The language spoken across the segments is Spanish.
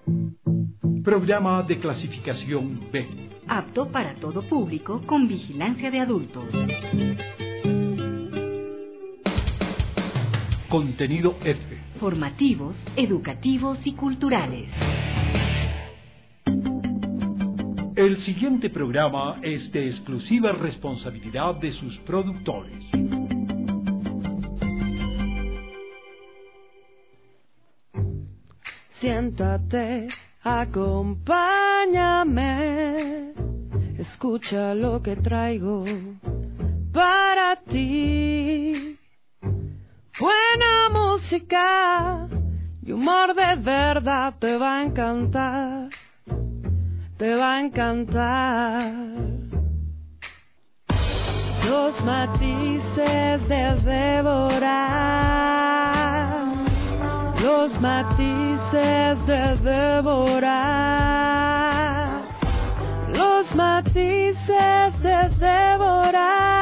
Programa de clasificación B. Apto para todo público con vigilancia de adultos. Contenido F. Formativos, educativos y culturales. El siguiente programa es de exclusiva responsabilidad de sus productores. Siéntate, acompáñame, escucha lo que traigo para ti. Buena música y humor de verdad te va a encantar, te va a encantar. Los matices de Débora, los matices de Débora, los matices de Débora.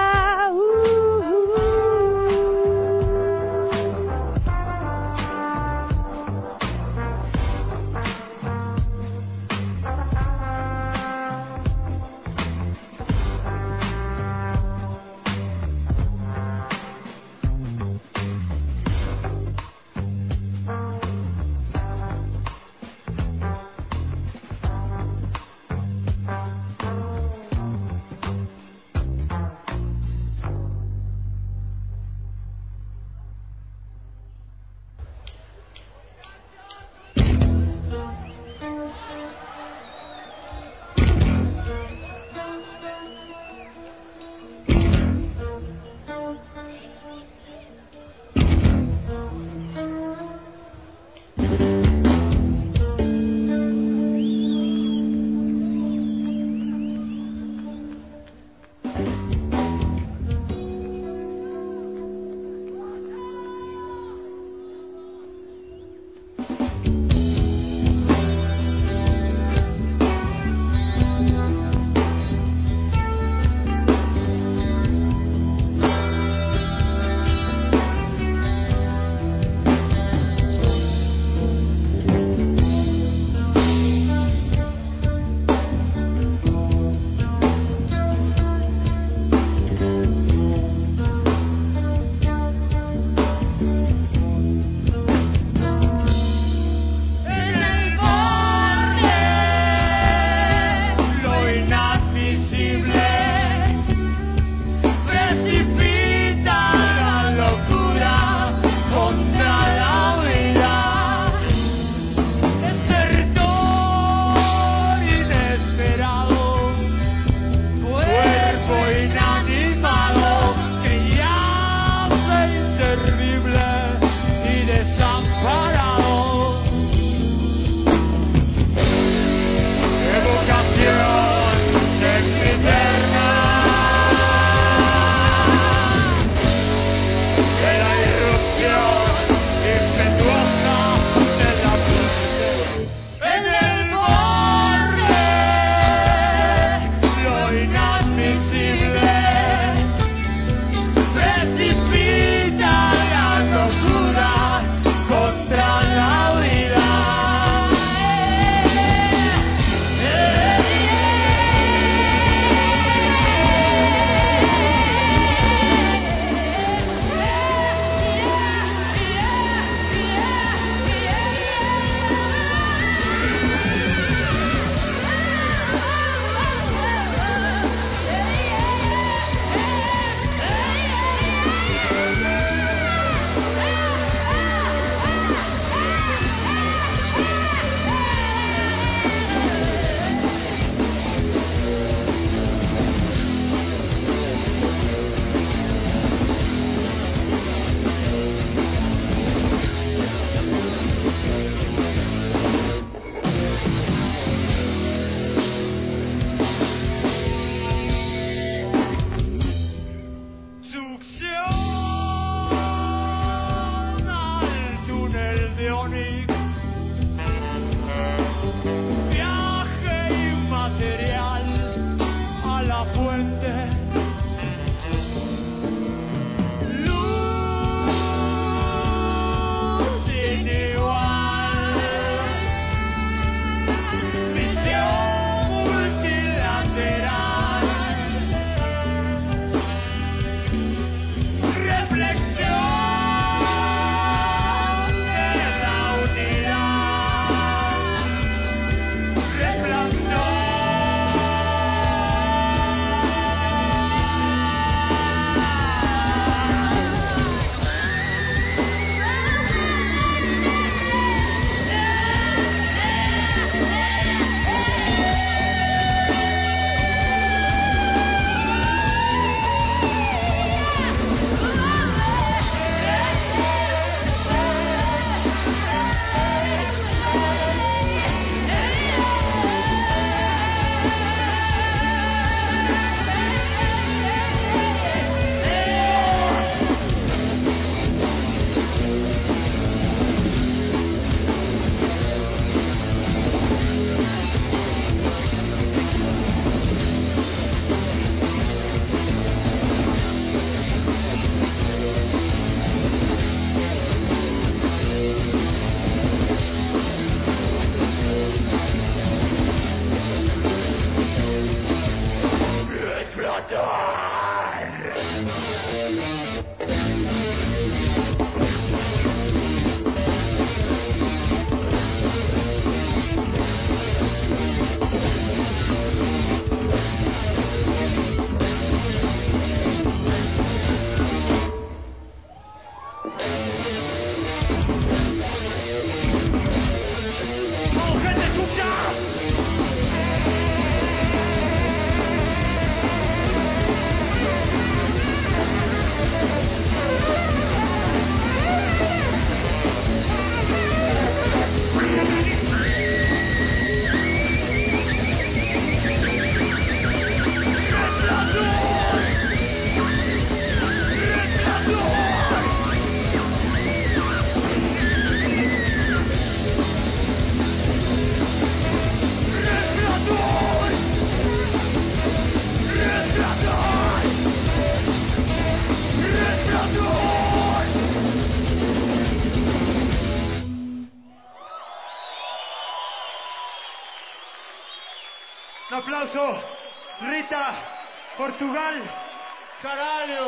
Un aplauso. Rita, Portugal. Caralho.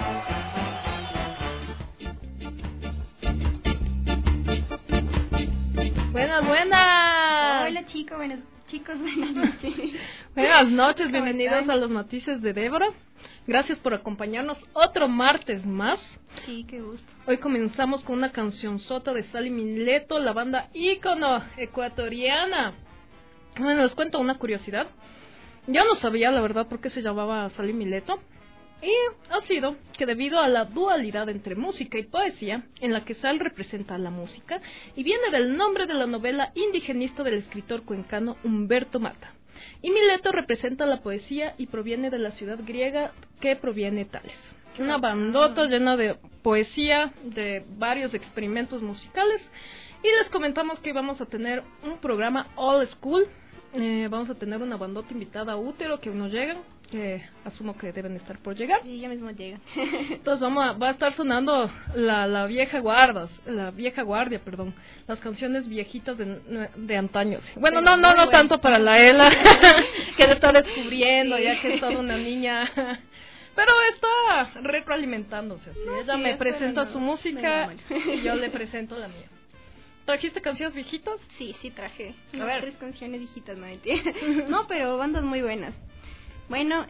Buenas. Hola chicos, buenas noches. Buenas noches, bienvenidos a los Matices de Débora. Gracias por acompañarnos otro martes más. Sí, qué gusto. Hoy comenzamos con una cancionzota de Sally Mileto, la banda ícono ecuatoriana. Bueno, les cuento una curiosidad. Yo no sabía, la verdad, por qué se llamaba Sally Mileto. Y ha sido que debido a la dualidad entre música y poesía, en la que Sal representa la música, y viene del nombre de la novela indigenista del escritor cuencano Humberto Mata. Y Mileto representa la poesía y proviene de la ciudad griega que proviene Tales. Una bandota llena de poesía, de varios experimentos musicales. Y les comentamos que íbamos a tener un programa all school. Vamos a tener una bandota invitada a Útero que nos llegan, que asumo que deben estar por llegar. Sí, ya mismo llegan. Entonces va a estar sonando la vieja guardia, las canciones viejitas de antaño. Sí. Bueno, no tanto para la Ela, que le está descubriendo, sí, ya que es toda una niña, pero está retroalimentándose. Así. Ella me presenta su música y yo le presento la mía. ¿Trajiste canciones viejitas? Sí, traje. A ver. 3 canciones viejitas, no, pero bandas muy buenas. Bueno,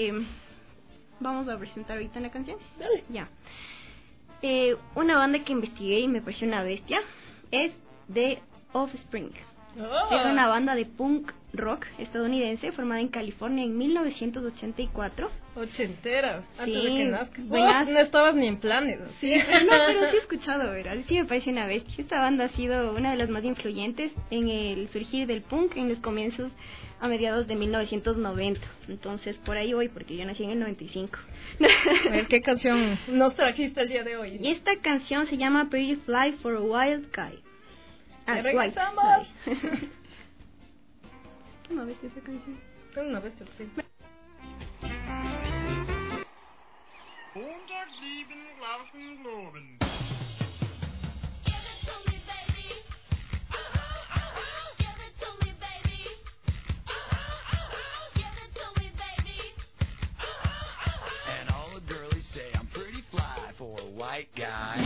vamos a presentar ahorita una canción. Dale. Ya. Una banda que investigué y me pareció una bestia es The Offspring. Oh. Es una banda de punk rock estadounidense formada en California en 1984. Ochentera, antes Sí, de que nazca. buenas. No estabas ni en planes. Sí, pero sí he escuchado, ¿verdad? Sí me parece una bestia. Esta banda ha sido una de las más influyentes en el surgir del punk en los comienzos a mediados de 1990. Entonces, por ahí voy, porque yo nací en el 95. A ver, ¿qué canción nos trajiste el día de hoy? Y esta canción se llama Pretty Fly for a Wild Guy. ¡Regresamos! ¿Qué no ves esa canción? Es una bestia, sí. And all the girlies say I'm pretty fly for a white guy.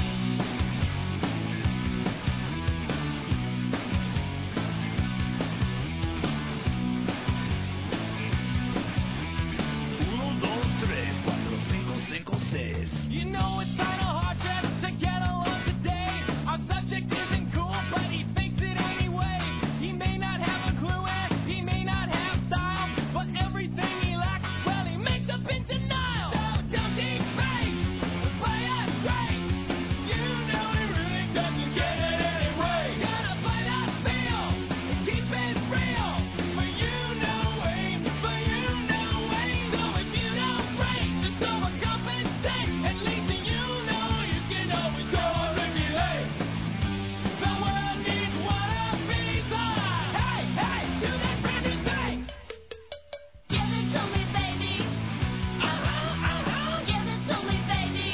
You know it's kinda hard just to get along today. Our subject isn't cool, but he thinks it anyway. He may not have a clue and he may not have style, but everything he lacks, well, he makes up in denial. So don't be fake, play it straight. You know he really doesn't get it anyway. Gotta play that feel, keep it real. But you know Wayne, but you know Wayne. So if you don't break, just overcompensate. At least you know you can always go and regulate. The world needs wannabes. Hey, hey, do that brand new thing. Give it to me, baby. Give it to me, baby.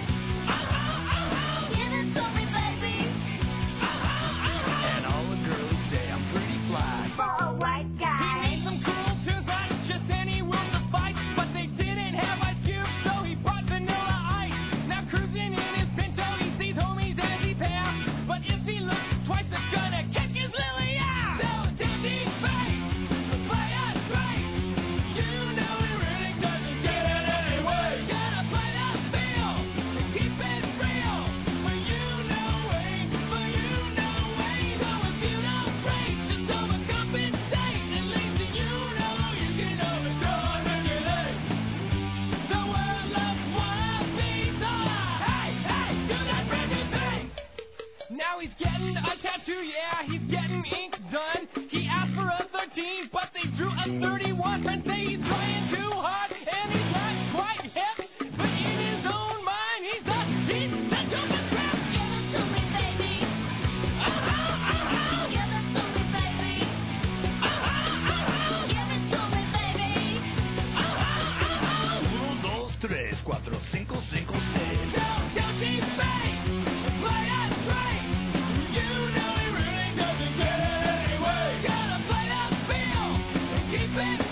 Give it to me, baby. And all the girls say I'm pretty fly for a white guy. He made some cool tunes like just any will to fight, but they didn't have Ice Cube, so he brought Vanilla Ice. Now cruising in his Pinto, he sees homies as he pass, but if he looks twice, it's gonna kick his lily ass. So don't be fake, play it straight. You know he really doesn't get it anyway. Gotta play that feel, keep it real. But you know Wayne, but you know Wayne. So if you don't break, just overcompensate. At least you know you can always go and regulate. The world loves wannabes. Hey, hey, do that brand new thing. Now he's getting a tattoo, yeah, he's getting ink done. He asked for a 13, but they drew a 31. Friends say he's trying too hard, and he's not quite hip. But in his own mind, he's the dopest crap. Give it to me, baby. Give it to me, baby. Give it to me, baby. 1, 2, 3, 4, 5, 5, 6. Don't be fake, play it straight. You know he really doesn't get it anyway. Gotta play that feel and keep it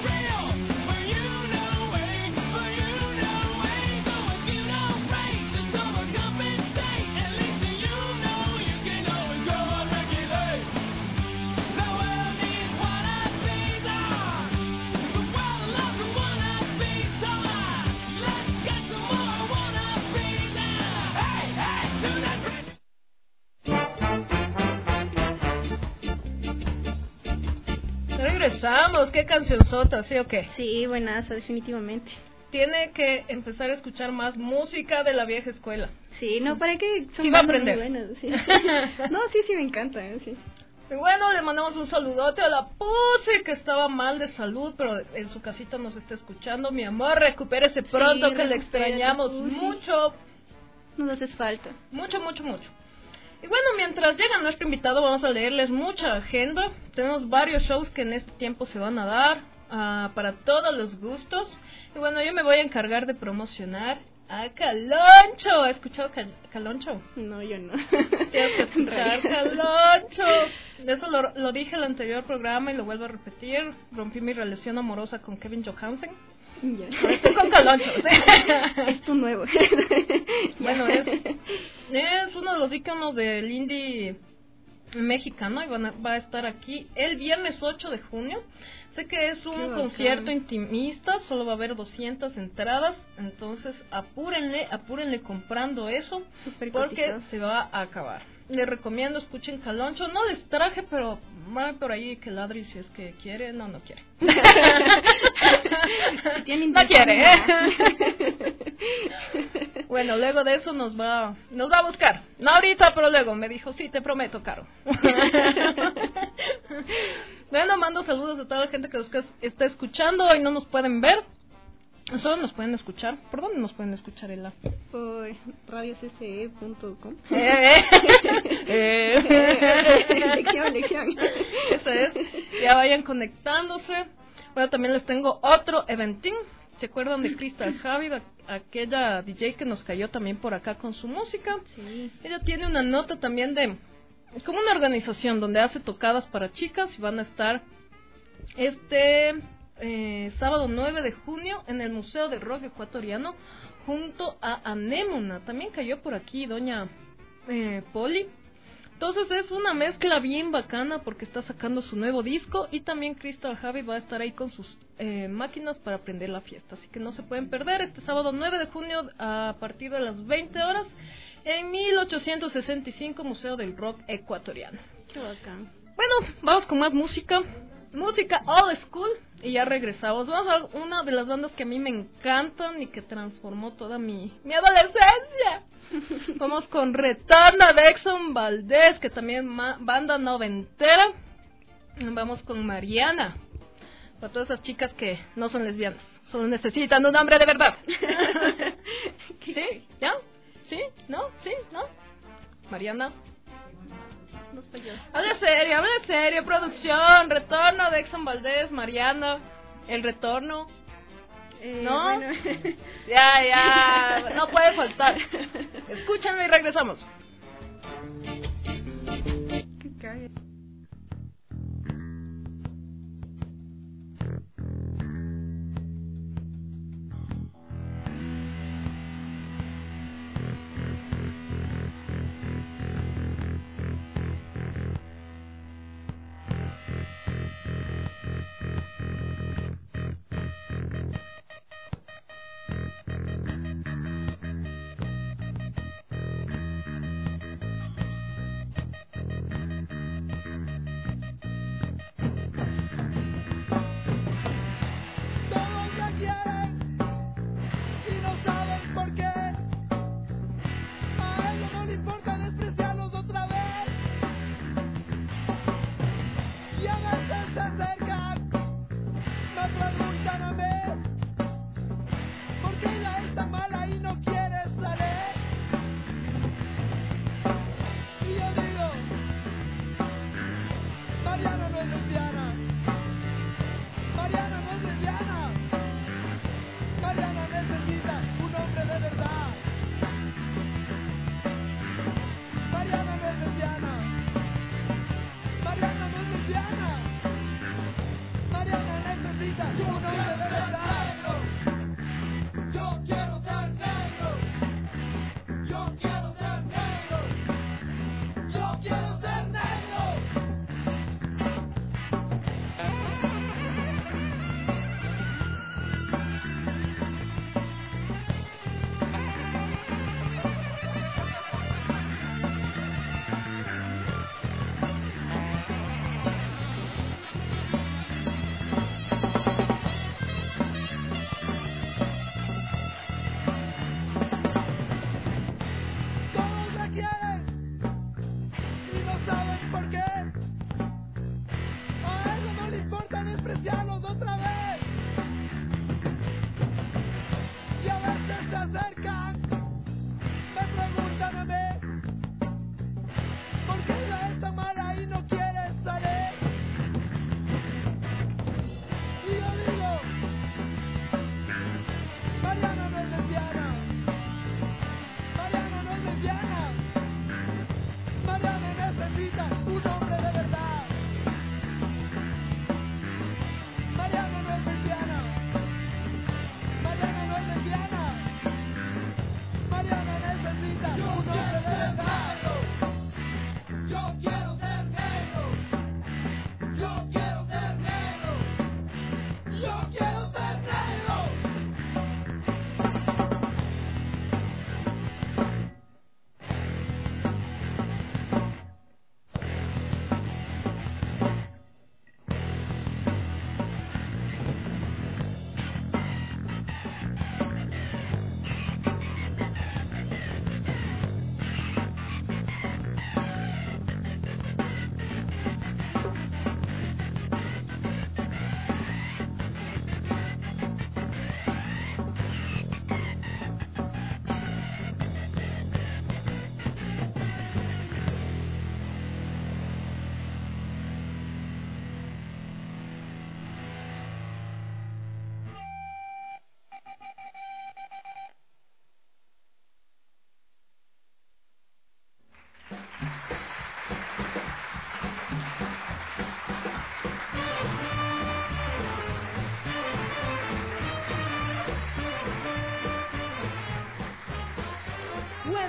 Regresamos, qué cancionzota, ¿sí o qué? Sí, buenazo, definitivamente. Tiene que empezar a escuchar más música de la vieja escuela. Sí, no, ¿para qué? Son Y va a bandas muy aprender. buenas, sí. No, sí, me encanta, sí. Y bueno, le mandamos un saludote a la Pussy, que estaba mal de salud, pero en su casita nos está escuchando. Mi amor, recupérese pronto, que le extrañamos Pussy. mucho. Nos haces falta. Mucho, mucho, mucho. Y bueno, mientras llega nuestro invitado, vamos a leerles mucha agenda. Tenemos varios shows que en este tiempo se van a dar, para todos los gustos. Y bueno, yo me voy a encargar de promocionar a Caloncho. ¿Has escuchado Caloncho? No, yo no. Tienes que escuchar Caloncho. Eso lo dije en el anterior programa y lo vuelvo a repetir. Rompí mi relación amorosa con Kevin Johansen. Ya. Ahora estoy con Caloncho. Es tu nuevo. Bueno, es uno de los íconos del indie mexicano y va a estar aquí el viernes 8 de junio. Sé que es un concierto intimista, solo va a haber 200 entradas, entonces apúrenle comprando eso, porque se va a acabar. Les recomiendo, escuchen Caloncho. No les traje, pero va por ahí que ladri si es que quiere. No quiere. No quiere, Bueno, luego de eso nos va a buscar. No ahorita, pero luego me dijo, sí, te prometo, Caro. Bueno, mando saludos a toda la gente que nos está escuchando. Hoy no nos pueden ver, solo nos pueden escuchar. ¿Por dónde nos pueden escuchar, Ela? Por radiocce.com. Lección. Eso es. Ya vayan conectándose. Bueno, también les tengo otro eventín. ¿Se acuerdan de Crystal Javi, aquella DJ que nos cayó también por acá con su música? Sí. Ella tiene una nota también de como una organización donde hace tocadas para chicas y van a estar sábado 9 de junio en el Museo de Rock Ecuatoriano junto a Anémona. También cayó por aquí doña Poli. Entonces es una mezcla bien bacana porque está sacando su nuevo disco y también Crystal Javi va a estar ahí con sus máquinas para prender la fiesta. Así que no se pueden perder este sábado 9 de junio a partir de las 20 horas en 1865 Museo del Rock Ecuatoriano. Qué bacán. Bueno, vamos con más música. Música old school y ya regresamos. Vamos a una de las bandas que a mí me encantan y que transformó toda mi adolescencia. Vamos con Retorno de Exxon Valdez, que también banda noventera. Vamos con Mariana, para todas esas chicas que no son lesbianas, solo necesitan un hombre de verdad. ¿Sí? ¿Ya? ¿Sí? ¿No? ¿Sí? ¿No? Mariana. Habla serio, producción. Retorno de Exxon Valdez, Mariana. El retorno. ¿No? Bueno. Ya, no puede faltar. Escúchenlo y regresamos. Qué cague. Todos ya quieren y no saben por qué. A ellos no le importa despreciarlos otra vez. Y a veces se acercan, me preguntan a mí por qué ella es tan mala y no quiere salir. Y yo digo, Mariana no es lesbiana. Mariana no es lesbiana. Mariana necesita un hombre de verdad. Mariana no es lesbiana. Mariana no es lesbiana. Mariana necesita un hombre de verdad. Yo quiero ser negro. Yo quiero ser negro. Yo quiero ser negro.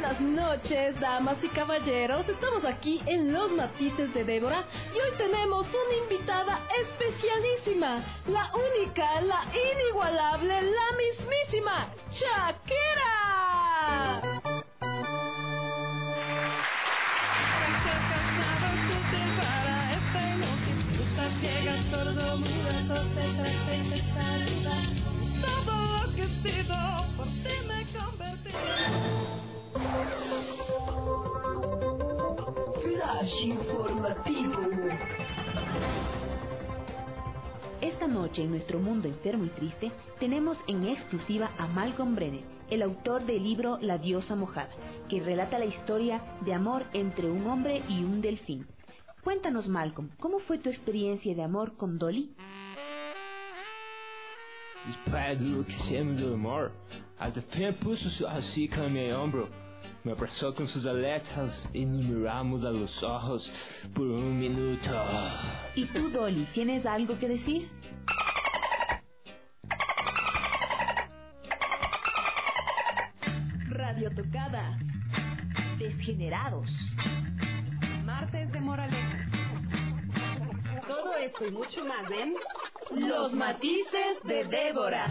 buenas noches, damas y caballeros. Estamos aquí en Los Matices de Débora y hoy tenemos una invitada especialísima, la única, la inigualable, la mismísima Shakira. Flash informativo. Esta noche en nuestro mundo enfermo y triste tenemos en exclusiva a Malcolm Brenner, el autor del libro La diosa mojada, que relata la historia de amor entre un hombre y un delfín. Cuéntanos, Malcolm, ¿cómo fue tu experiencia de amor con Dolly? Después de lo que hicimos del amor, el delfín puso su hocico en mi hombro, me abrazó con sus aletas y nos miramos a los ojos por un minuto. ¿Y tú, Dolly, tienes algo que decir? Radio Tocada. Desgenerados. Martes de moraleja. Todo esto y mucho más en Los Matices de Débora.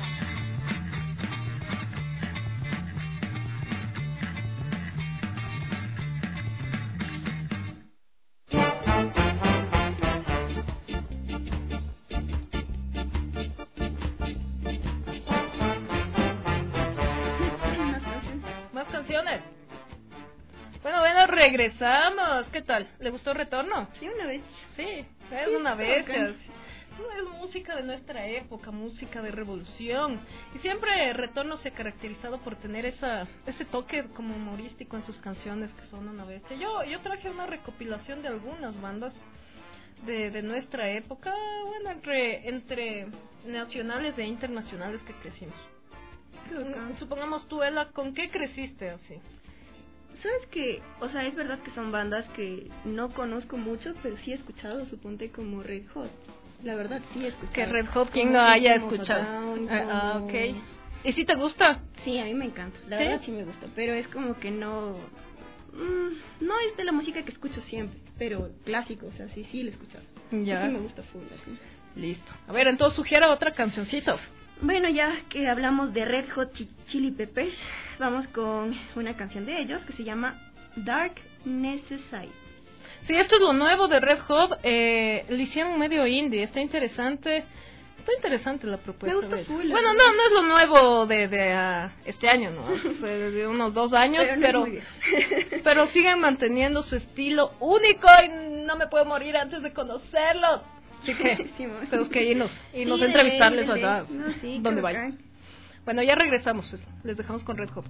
Más canciones. Bueno, regresamos. ¿Qué tal? ¿Le gustó Retorno? Sí, una vez. Sí, es una vez. Es música de nuestra época, música de revolución. Y siempre Retorno se ha caracterizado por tener ese toque como humorístico en sus canciones que son una bestia. Yo traje una recopilación de algunas bandas de nuestra época, bueno, entre nacionales e internacionales que crecimos. Supongamos tú, Ela, ¿con qué creciste así? ¿Sabes qué? O sea, es verdad que son bandas que no conozco mucho, pero sí he escuchado, suponte como Red Hot. La verdad, sí he escuchado. Que Red Hot, ¿quién no haya escuchado? Ok. ¿Y si te gusta? Sí, a mí me encanta. La ¿Sí? verdad sí me gusta, pero es como que no... no es de la música que escucho siempre, pero clásico, o sea, sí lo he escuchado. Ya. Sí me gusta full, así. Listo. A ver, entonces sugiera otra cancioncita. Bueno, ya que hablamos de Red Hot Chili Peppers, vamos con una canción de ellos que se llama Dark Necessary. Sí, esto es lo nuevo de Red Hot. Lo hicieron medio indie. Está interesante la propuesta. Me gusta de full. Bueno, no es lo nuevo de este año, ¿no? Fue de unos 2 años, pero siguen manteniendo su estilo único y no me puedo morir antes de conocerlos. Así que tenemos que irnos y nos entrevistarles allá donde vayan. Bueno, ya regresamos. Les dejamos con Red Hot.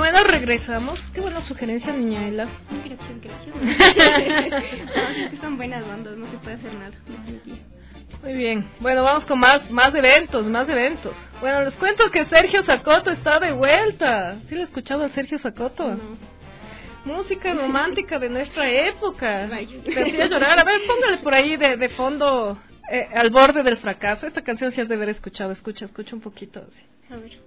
Bueno, regresamos. Qué buena sugerencia, niña Ela. Gracias. No, es que son buenas bandas, no se puede hacer nada. Muy bien. Bueno, vamos con más eventos. Bueno, les cuento que Sergio Sacoto está de vuelta. ¿Sí le he escuchado a Sergio Sacoto? No. Música romántica de nuestra época. Te hacía llorar. A ver, póngale por ahí de fondo, Al borde del fracaso. Esta canción sí has de haber escuchado. Escucha un poquito así. A ver.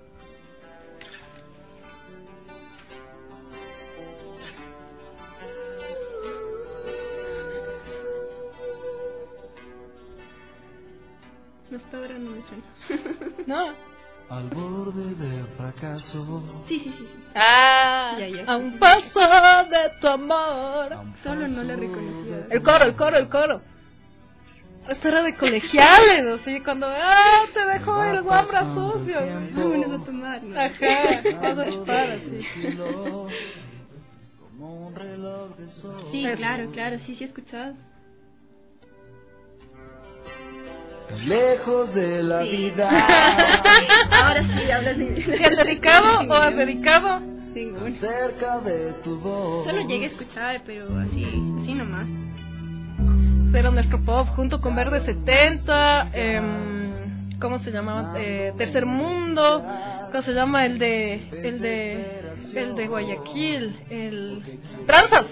No, hasta ahora no me suena. No. Al borde del fracaso. Sí. Ah, Ya. a un paso de tu amor. Solo no la reconocía. El coro. Esto era de colegiales, ¿no? Sí, cuando te dejó el guambra sucio. Vámonos a tomar, ¿no? Ajá, vas a chupar así. Sí, claro, sí he escuchado. Lejos de la vida. Ahora sí hablas de... ¿Te has dedicado o has dedicado? Ninguno. Cerca de tu voz. Solo llegué a escuchar, pero así nomás. Era nuestro pop junto con Verde 70, ¿cómo se llamaba? Tercer Mundo, ¿cómo se llama? El de Guayaquil, Tranzas.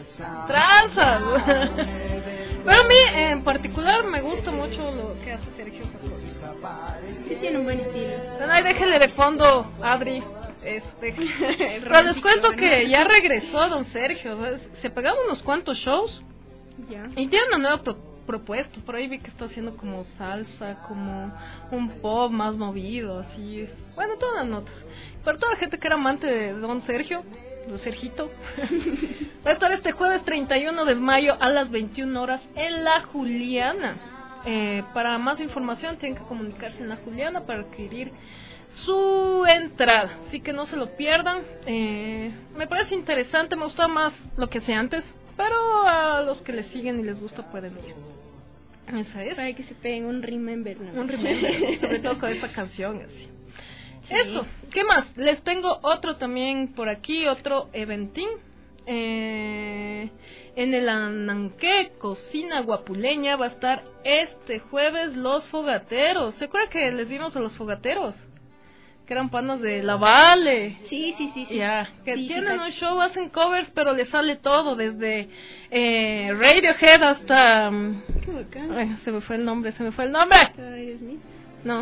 Pero a mí en particular me gusta mucho lo que hace Sergio Sacoto. Sí, tiene un buen estilo. Bueno, ahí déjenle de fondo, Adri. Pero les cuento que ya regresó don Sergio, ¿sabes? Se pegaron unos cuantos shows. Ya. Y tiene una nueva propuesta. Por ahí vi que está haciendo como salsa, como un pop más movido, así. Bueno, todas las notas. Para toda la gente que era amante de don Sergio, de Sergito, va a estar este jueves 31 de mayo a las 21 horas en La Juliana. Para más información tienen que comunicarse en La Juliana para adquirir su entrada, así que no se lo pierdan. Me parece interesante, me gusta más lo que hacía antes, pero a los que les siguen y les gusta pueden ir. Esa es. Para que se peguen un remember, ¿no? Un remember, sobre todo con esta canción así. Sí. Eso, ¿qué más? Les tengo otro también por aquí, otro eventín. En el Ananqué, Cocina Guapuleña, va a estar este jueves Los Fogateros. ¿Se acuerdan que les vimos a Los Fogateros? Que eran panas de La Vale. Sí. Ya, que tienen un show, hacen covers, pero les sale todo, desde Radiohead hasta... Qué bacán. Ay, se me fue el nombre. ¿Eres mío? No.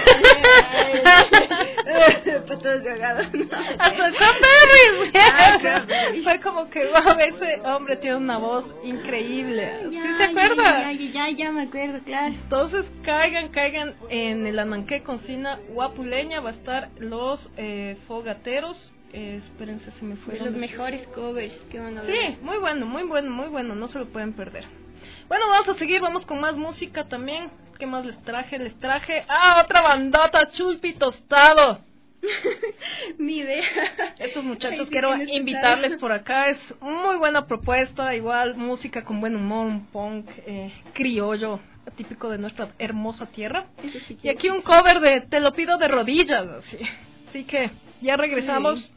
Patas de ahogado. Hasta Cranberries. Cranberries. Fue como que, wow, ese hombre tiene una voz increíble. ¿Sí se acuerda? Ya me acuerdo, claro. Entonces caigan en el Ananqué Cocina Guapuleña. Va a estar Los Fogateros. Espérense, se me fue. De los mejores covers que van a ver. Sí, muy bueno, no se lo pueden perder. Bueno, vamos a seguir, vamos con más música también. ¿Qué más les traje? Otra bandota, Chulpi Tostado. Mi idea. Estos muchachos Ay, sí, quiero tienes invitarles por acá. Es muy buena propuesta, igual música con buen humor, un punk criollo, típico de nuestra hermosa tierra. Sí, y aquí un cover de Te lo pido de rodillas. Así que ya regresamos. Sí.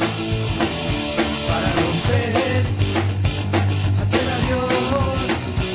Para romper aquel adiós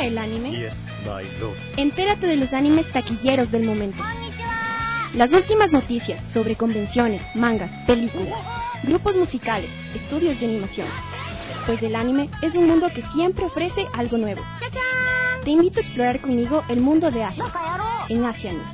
el anime? Yes, by love. Entérate de los animes taquilleros del momento. Las últimas noticias sobre convenciones, mangas, películas, grupos musicales, estudios de animación. Pues el anime es un mundo que siempre ofrece algo nuevo. Te invito a explorar conmigo el mundo de Asia, en Asia News.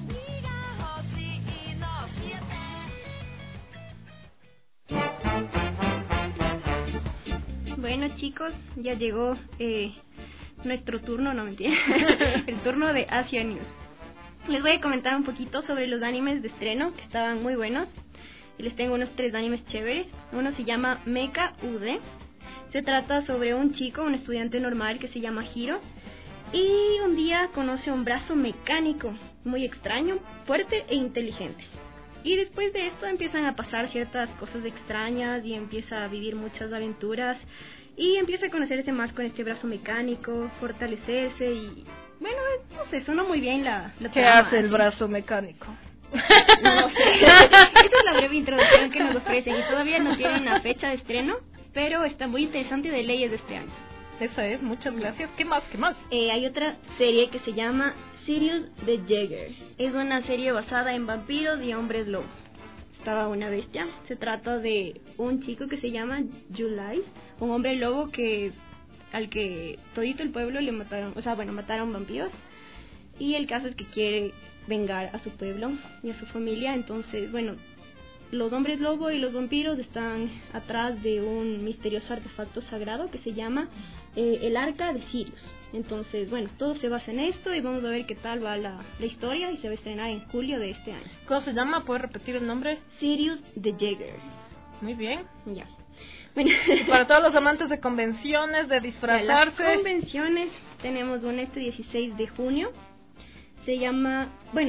Bueno chicos, ya llegó nuestro turno, no mentira, el turno de Asia News. Les voy a comentar un poquito sobre los animes de estreno, que estaban muy buenos. Y les tengo unos 3 animes chéveres. Uno se llama Mecha UD. Se trata sobre un chico, un estudiante normal que se llama Hiro. Y un día conoce un brazo mecánico muy extraño, fuerte e inteligente. Y después de esto empiezan a pasar ciertas cosas extrañas y empieza a vivir muchas aventuras. Y empieza a conocerse más con este brazo mecánico, fortalecerse y... Bueno, no sé, suena muy bien la ¿Qué trama, hace el así. brazo mecánico? No sé. Esa es la breve introducción que nos ofrecen y todavía no tienen una fecha de estreno, pero está muy interesante de leyes de este año. Esa es, muchas gracias. ¿Qué más? ¿Qué más? Hay otra serie que se llama Sirius the Jäger. Es una serie basada en vampiros y hombres lobo. Estaba una bestia. Se trata de un chico que se llama July, un hombre lobo al que todito el pueblo le mataron, mataron vampiros. Y el caso es que quiere vengar a su pueblo y a su familia. Entonces, los hombres lobo y los vampiros están atrás de un misterioso artefacto sagrado que se llama el Arca de Sirius. Entonces, todo se basa en esto y vamos a ver qué tal va la historia y se va a estrenar en julio de este año. ¿Cómo se llama? ¿Puedes repetir el nombre? Sirius the Jäger. Muy bien. Ya. Y para todos los amantes de convenciones, de disfrazarse. Las convenciones, tenemos una 16 de junio. Se llama,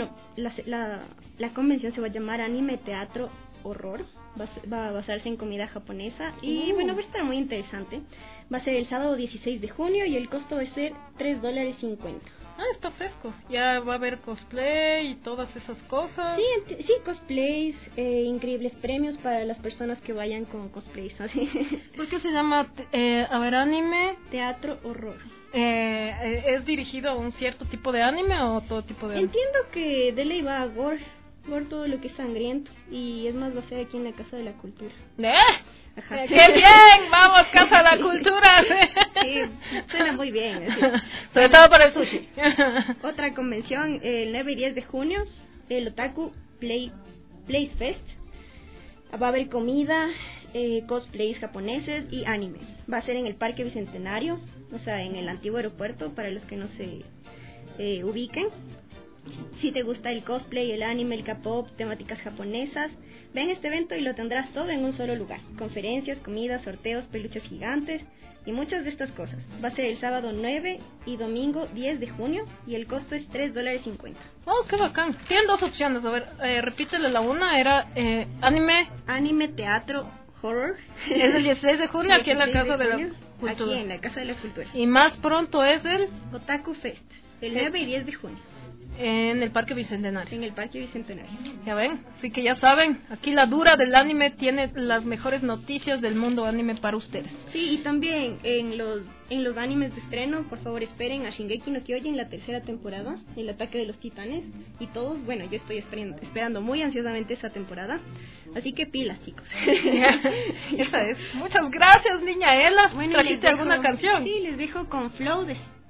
la convención se va a llamar Anime Teatro Horror. Va a basarse en comida japonesa y va a estar muy interesante. Va a ser el sábado 16 de junio y el costo va a ser $3.50. Ah, está fresco. Ya va a haber cosplay y todas esas cosas. Sí, cosplays, increíbles premios para las personas que vayan con cosplays. ¿Así? ¿Por qué se llama, anime? Teatro Horror. ¿Es dirigido a un cierto tipo de anime o todo tipo de anime? Entiendo que de ley va a gore todo lo que es sangriento y es más va a ser aquí en la Casa de la Cultura. Ajá. ¡Qué bien! ¡Vamos, Casa de la Cultura! Sí, suena muy bien. Así. Sobre todo para el sushi. Otra convención, el 9 y 10 de junio, el Otaku Place Fest. Va a haber comida, cosplays japoneses y anime. Va a ser en el Parque Bicentenario, en el antiguo aeropuerto, para los que no se ubiquen. Si te gusta el cosplay, el anime, el K-pop, temáticas japonesas, ven a este evento y lo tendrás todo en un solo lugar. Conferencias, comidas, sorteos, peluches gigantes y muchas de estas cosas. Va a ser el sábado 9 y domingo 10 de junio y el costo es $3.50. Oh, qué bacán. Tienen 2 opciones. A ver, repítele la una. Era Anime Teatro Horror. Es el 16 de junio aquí en la Casa de la Cultura. Aquí en la Casa de la Cultura. Y más pronto es el Otaku Fest, el 9 y 10 de junio. En el Parque Bicentenario. En el Parque Bicentenario. Ya ven, así que ya saben, aquí la dura del anime tiene las mejores noticias del mundo anime para ustedes. Sí, y también en los animes de estreno, por favor esperen a Shingeki no Kyojin, la 3ª temporada, el ataque de los titanes, y todos, yo estoy esperando muy ansiosamente esa temporada, así que pilas, chicos. Esa es. Muchas gracias, niña Ela. ¿Trajiste alguna canción? Sí, les dejo con Flow,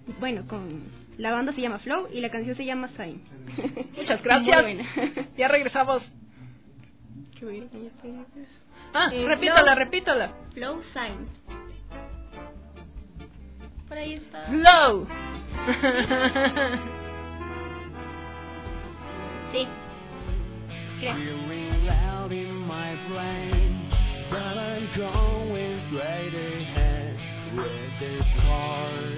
la banda se llama Flow y la canción se llama Sign. Muchas gracias. Muy buena. Ya regresamos. Qué bueno. Repítala. Flow Sign. Por ahí está. Flow. Sí. Feeling loud in my brain, but I'm going straight ahead with this heart.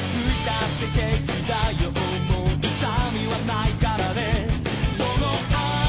Don't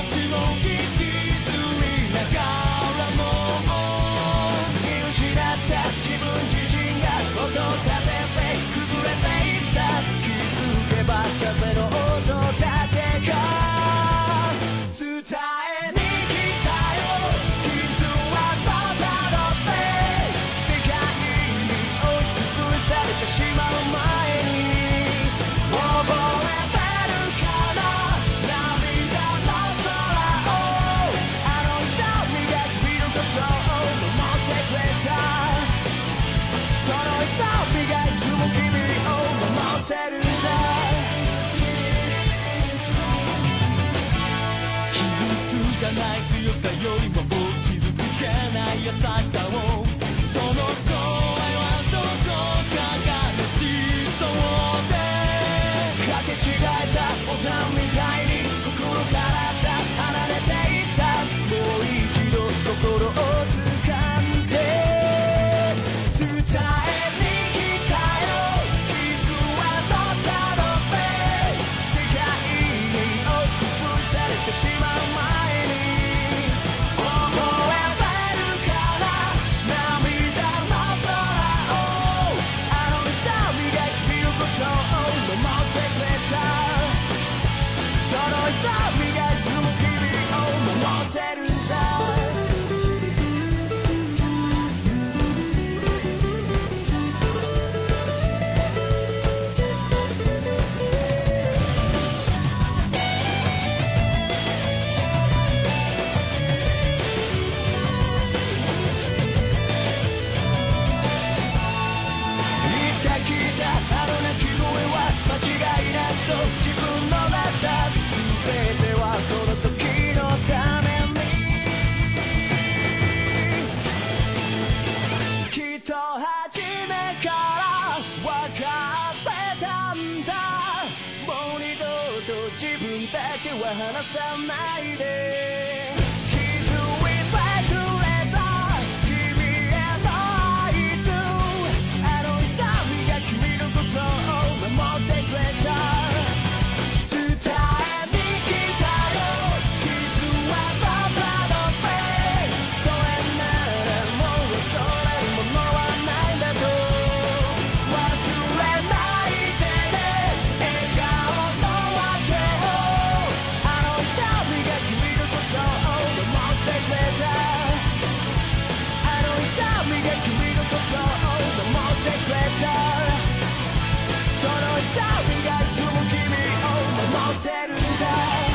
ないで気づいてくれた君へのいつあの痛みが君のことを守ってくれた伝えに来たよ傷はパパのフェイスそれならもう恐れるものはないんだと忘れないでね笑顔の訳をあの痛みが君のことを守ってくれたあの痛みが君のことを守ってくれたその痛みがいつも君を守ってるんだ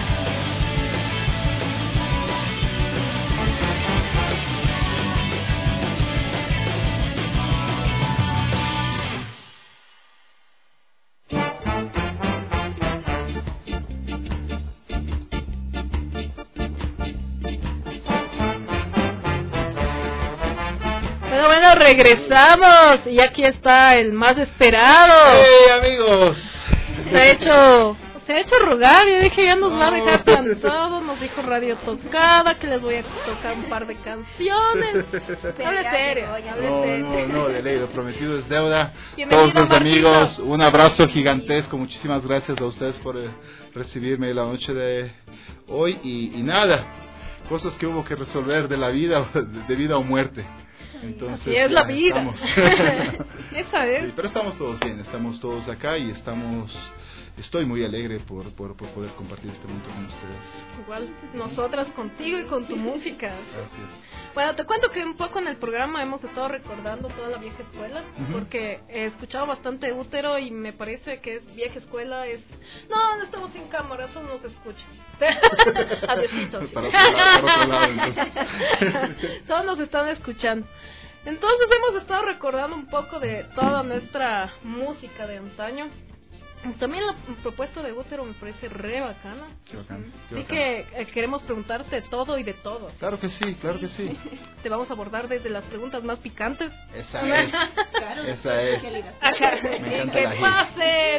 Bueno, regresamos y aquí está el más esperado. ¡Hey, amigos! Se ha hecho rogar, yo dije ya nos va a dejar plantados, nos dijo Radio Tocada que les voy a tocar un par de canciones. Hable serio, No, de ley, lo prometido es deuda. Bienvenido, Todos los Marquito. amigos, un abrazo gigantesco, muchísimas gracias a ustedes por recibirme la noche de hoy y nada, cosas que hubo que resolver de la vida, de vida o muerte. Entonces, así es la ya vida. estamos. Esa es. Sí, pero estamos todos bien, estamos todos acá y estoy muy alegre por poder compartir este momento con ustedes. Igual nosotras contigo y con tu música. Gracias. Bueno, te cuento que un poco en el programa hemos estado recordando toda la vieja escuela, porque he escuchado bastante Útero y me parece que es vieja escuela, no estamos sin cámara, solo nos escuchan. Adiósito. Para otro lado, entonces. Solo nos están escuchando. Entonces hemos estado recordando un poco de toda nuestra música de antaño. También la propuesta de Útero me parece re bacana. Qué bacán. Así que queremos preguntarte todo y de todo. Claro que sí, claro que sí. Te vamos a abordar desde las preguntas más picantes. Esa es. Claro. Esa es. Ajá. Me encanta ¡Que la pasen!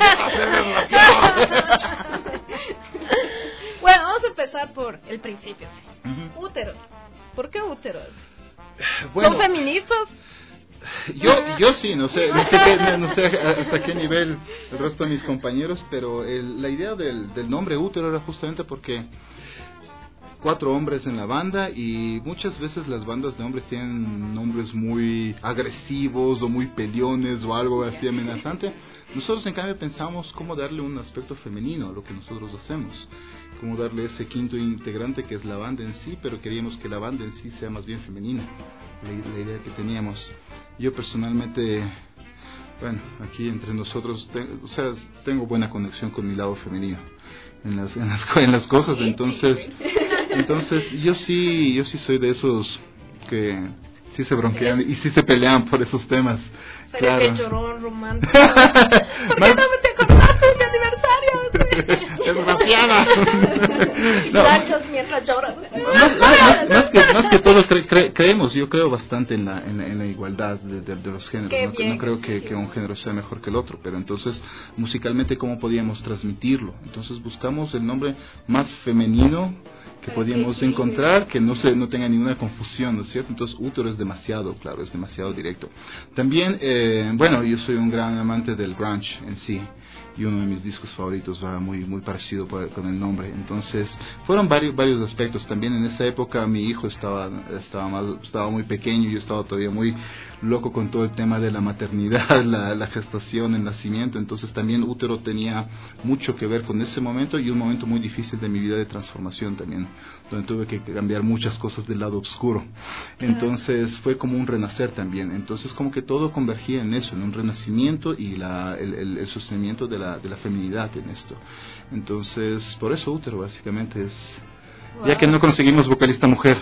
Bueno, vamos a empezar por el principio. Sí. Útero. ¿Por qué Útero? Bueno, ¿Son feministas? Yo sí, no sé hasta qué nivel el resto de mis compañeros, pero la idea del nombre Útero era justamente porque 4 hombres en la banda y muchas veces las bandas de hombres tienen nombres muy agresivos o muy peleones o algo así amenazante. Nosotros en cambio pensamos cómo darle un aspecto femenino a lo que nosotros hacemos, cómo darle ese quinto integrante que es la banda en sí, pero queríamos que la banda en sí sea más bien femenina, la idea que teníamos. Yo personalmente, bueno, aquí entre nosotros, tengo buena conexión con mi lado femenino en las cosas, entonces yo sí soy de esos que sí se bronquean y sí se pelean por esos temas. Sería Claro. que llorón romántico. ¿Por qué no me te acordaste de mi aniversario? Es rapiada. No. Nachos mientras lloras. Más que todo creemos, yo creo bastante en la igualdad de los géneros. No creo que un género sea mejor que el otro, pero entonces musicalmente cómo podíamos transmitirlo. Entonces buscamos el nombre más femenino que podíamos encontrar, que no tenga ninguna confusión, ¿no es cierto? Entonces Útero es demasiado claro, es demasiado directo. También, bueno, yo soy un gran amante del grunge en sí, y uno de mis discos favoritos va muy parecido con el nombre. Entonces fueron varios aspectos. También en esa época mi hijo estaba muy pequeño, yo estaba todavía muy loco con todo el tema de la maternidad, la gestación, el nacimiento. Entonces también Útero tenía mucho que ver con ese momento y un momento muy difícil de mi vida de transformación también, donde tuve que cambiar muchas cosas del lado oscuro. Entonces fue como un renacer también. Entonces como que todo convergía en eso, en un renacimiento y el sostenimiento de la feminidad en esto. Entonces por eso Útero básicamente es... Wow. Ya que no conseguimos vocalista mujer.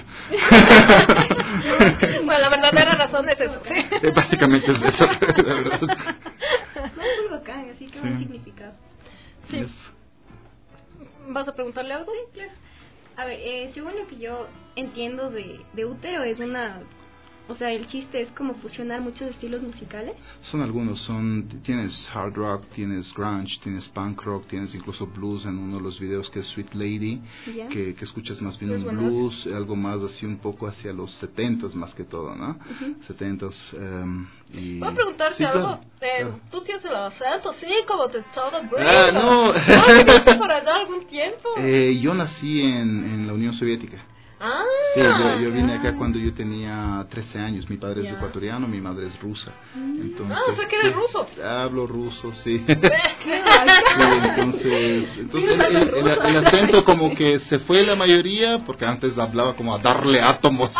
Bueno, la verdadera razón es eso. Básicamente es eso, la verdad. No es muy bacán, así que un significado. Sí. ¿Vas a preguntarle algo? Sí, claro. A ver, según lo que yo entiendo de Útero, es una O sea, el chiste es como fusionar muchos estilos musicales. Son algunos, tienes hard rock, tienes grunge, tienes punk rock, tienes incluso blues en uno de los videos que es Sweet Lady, que escuchas más bien un blues, algo más así un poco hacia los 70s más que todo, ¿no? 70s. ¿Puedo preguntarte sí, algo? Claro. ¿Tú tienes el acento, sí, como de todo gringo? No. ¿Viviste por allá algún tiempo? Yo nací en la Unión Soviética. Sí, yo vine acá cuando yo tenía 13 años. Mi padre es ecuatoriano, mi madre es rusa. Entonces, o sea que eres ruso. Hablo ruso, sí. Entonces el acento como que se fue la mayoría, porque antes hablaba como a darle átomos.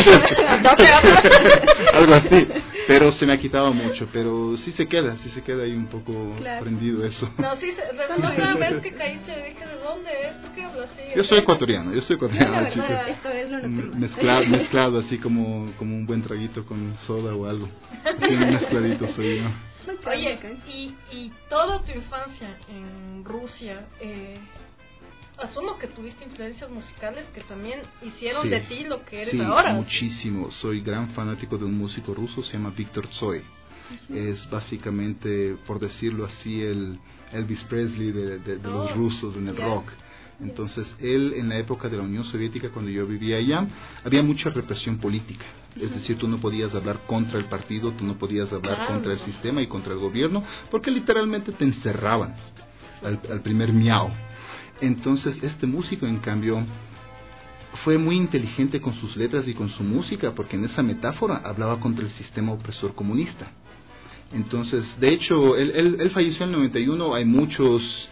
Algo así. Pero se me ha quitado mucho, pero sí se queda ahí un poco prendido eso. No, sí, una vez que caíste dije, ¿de dónde es? ¿Por qué hablas así? Yo soy ecuatoriano, chicos. Esto es lo Mezclado así como un buen traguito con soda o algo. Sí, mezcladito soy yo. Oye, y toda tu infancia en Rusia, asumo que tuviste influencias musicales que también hicieron de ti lo que eres ahora. Sí, muchísimo. Soy gran fanático de un músico ruso, se llama Víctor Tsoi. Es básicamente, por decirlo así, el Elvis Presley de los rusos en el rock. Entonces, él en la época de la Unión Soviética, cuando yo vivía allá, había mucha represión política. Es decir, tú no podías hablar contra el partido, tú no podías hablar contra el sistema y contra el gobierno, porque literalmente te encerraban al primer miau. Entonces, este músico, en cambio, fue muy inteligente con sus letras y con su música, porque en esa metáfora hablaba contra el sistema opresor comunista. Entonces, de hecho, él falleció en el 91, hay muchas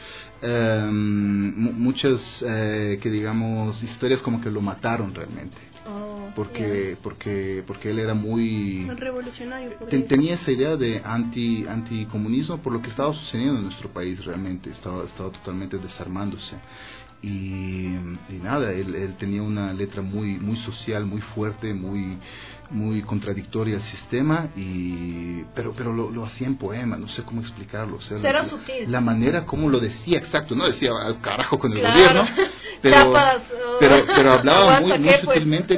que digamos historias como que lo mataron realmente. Porque él era muy revolucionario. Tenía esa idea de anticomunismo por lo que estaba sucediendo en nuestro país realmente, estaba totalmente desarmándose. Y nada, él tenía una letra muy social, muy fuerte, muy contradictoria al sistema, pero lo hacía en poema, no sé cómo explicarlo. O sea, era sutil. La manera como lo decía, exacto, no decía al carajo con el gobierno, pero hablaba muy sutilmente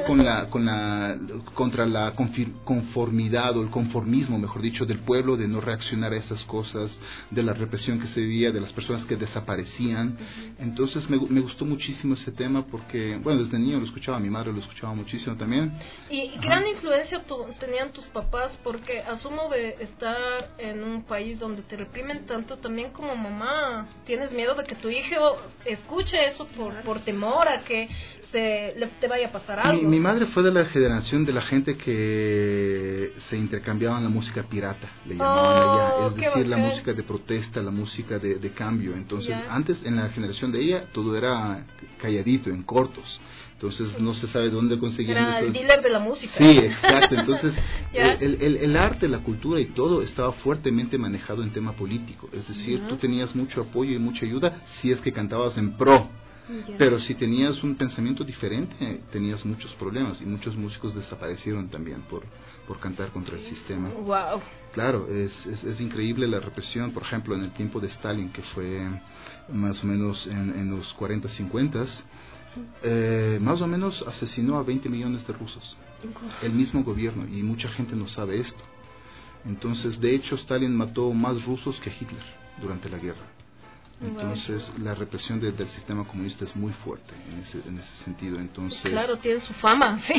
contra la conformidad o el conformismo, mejor dicho, del pueblo, de no reaccionar a esas cosas, de la represión que se vivía, de las personas que desaparecían. Entonces me gustó muchísimo ese tema porque, bueno, desde niño lo escuchaba, mi madre lo escuchaba muchísimo también. Y gran influencia tenían tus papás, porque asumo de estar en un país donde te reprimen tanto, también como mamá tienes miedo de que tu hijo escuche eso por temor a que te vaya a pasar algo. Mi madre fue de la generación de la gente que se intercambiaban la música pirata, le llamaban allá, es decir, la música de protesta, la música de cambio. Entonces, antes en la generación de ella todo era calladito, en cortos. Entonces no se sabe dónde conseguir. Era el dealer de la música. Sí, exacto. Entonces el arte, la cultura y todo estaba fuertemente manejado en tema político. Es decir, tú tenías mucho apoyo y mucha ayuda si es que cantabas en pro. Pero si tenías un pensamiento diferente, tenías muchos problemas y muchos músicos desaparecieron también por cantar contra el sistema. Wow. Claro, es increíble la represión, por ejemplo, en el tiempo de Stalin, que fue más o menos en los 40, 50, más o menos asesinó a 20 millones de rusos, el mismo gobierno, y mucha gente no sabe esto. Entonces, de hecho, Stalin mató más rusos que Hitler durante la guerra. Entonces la represión del sistema comunista es muy fuerte en ese sentido. Entonces, claro, tiene su fama. Sí,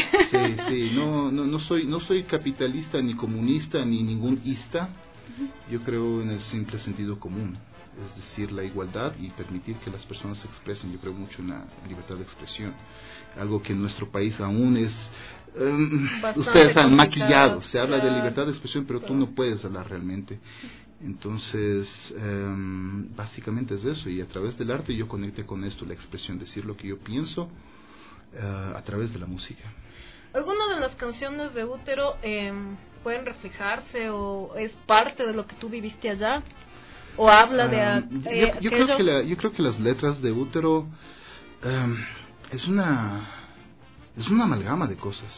no soy capitalista ni comunista ni ningún ista. Yo creo en el simple sentido común, es decir, la igualdad y permitir que las personas se expresen. Yo creo mucho en la libertad de expresión, algo que en nuestro país aún es ustedes han maquillado. Se habla de libertad de expresión, pero tú no puedes hablar realmente. Entonces, básicamente es eso, y a través del arte yo conecté con esto, la expresión, decir lo que yo pienso a través de la música. ¿Alguna de las canciones de Útero pueden reflejarse o es parte de lo que tú viviste allá? ¿O habla de yo creo que las letras de Útero es una amalgama de cosas.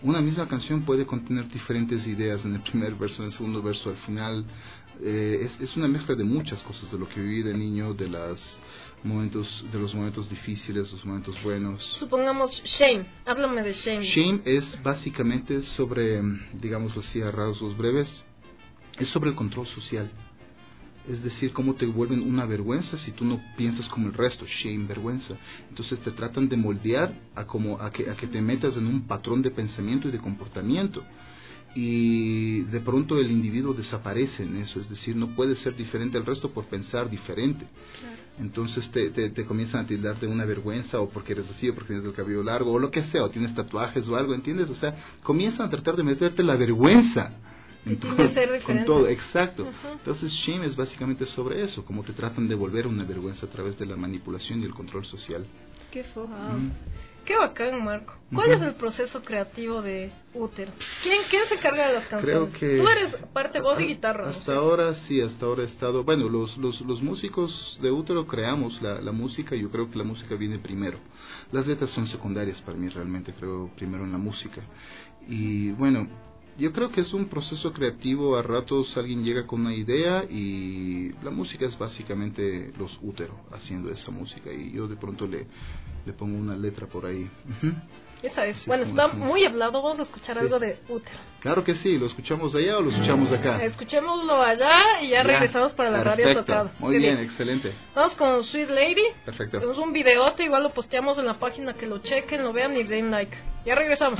una misma canción puede contener diferentes ideas en el primer verso, en el segundo verso, al final. Es una mezcla de muchas cosas, de lo que viví de niño, de los momentos difíciles, los momentos buenos. Supongamos Shame, háblame de Shame. Shame es básicamente sobre, digámoslo así a rasgos breves, es sobre el control social. Es decir, cómo te vuelven una vergüenza si tú no piensas como el resto. Shame, vergüenza. Entonces te tratan de moldear a que te metas en un patrón de pensamiento y de comportamiento. Y de pronto el individuo desaparece en eso. Es decir, no puede ser diferente al resto por pensar diferente. Claro. Entonces te comienzan a tildar de una vergüenza, o porque eres así, o porque tienes el cabello largo, o lo que sea, o tienes tatuajes o algo, ¿entiendes? O sea, comienzan a tratar de meterte la vergüenza. Con todo, exacto. Entonces Shame es básicamente sobre eso, cómo te tratan de volver una vergüenza a través de la manipulación y el control social. Qué Qué bacán, Marco. ¿Cuál es el proceso creativo de Útero? ¿Quién se carga de las canciones? Creo que tú eres parte voz y guitarra. Hasta ahora sí, hasta ahora he estado, bueno, los músicos de Útero creamos la música. Yo creo que la música viene primero. Las letras son secundarias para mí, realmente creo primero en la música. Y bueno, yo creo que es un proceso creativo. A ratos alguien llega con una idea y la música es básicamente los Útero haciendo esa música, y yo de pronto le pongo una letra por ahí. Esa es. Así bueno, está muy hablado. Vamos a escuchar algo de Útero. Claro que sí. ¿Lo escuchamos allá o lo escuchamos acá? Escuchémoslo allá y ya regresamos para la radio tocada. Muy bien, excelente. Vamos con Sweet Lady. Perfecto. Tenemos un videote, igual lo posteamos en la página, que lo chequen, lo vean y den like. Ya regresamos.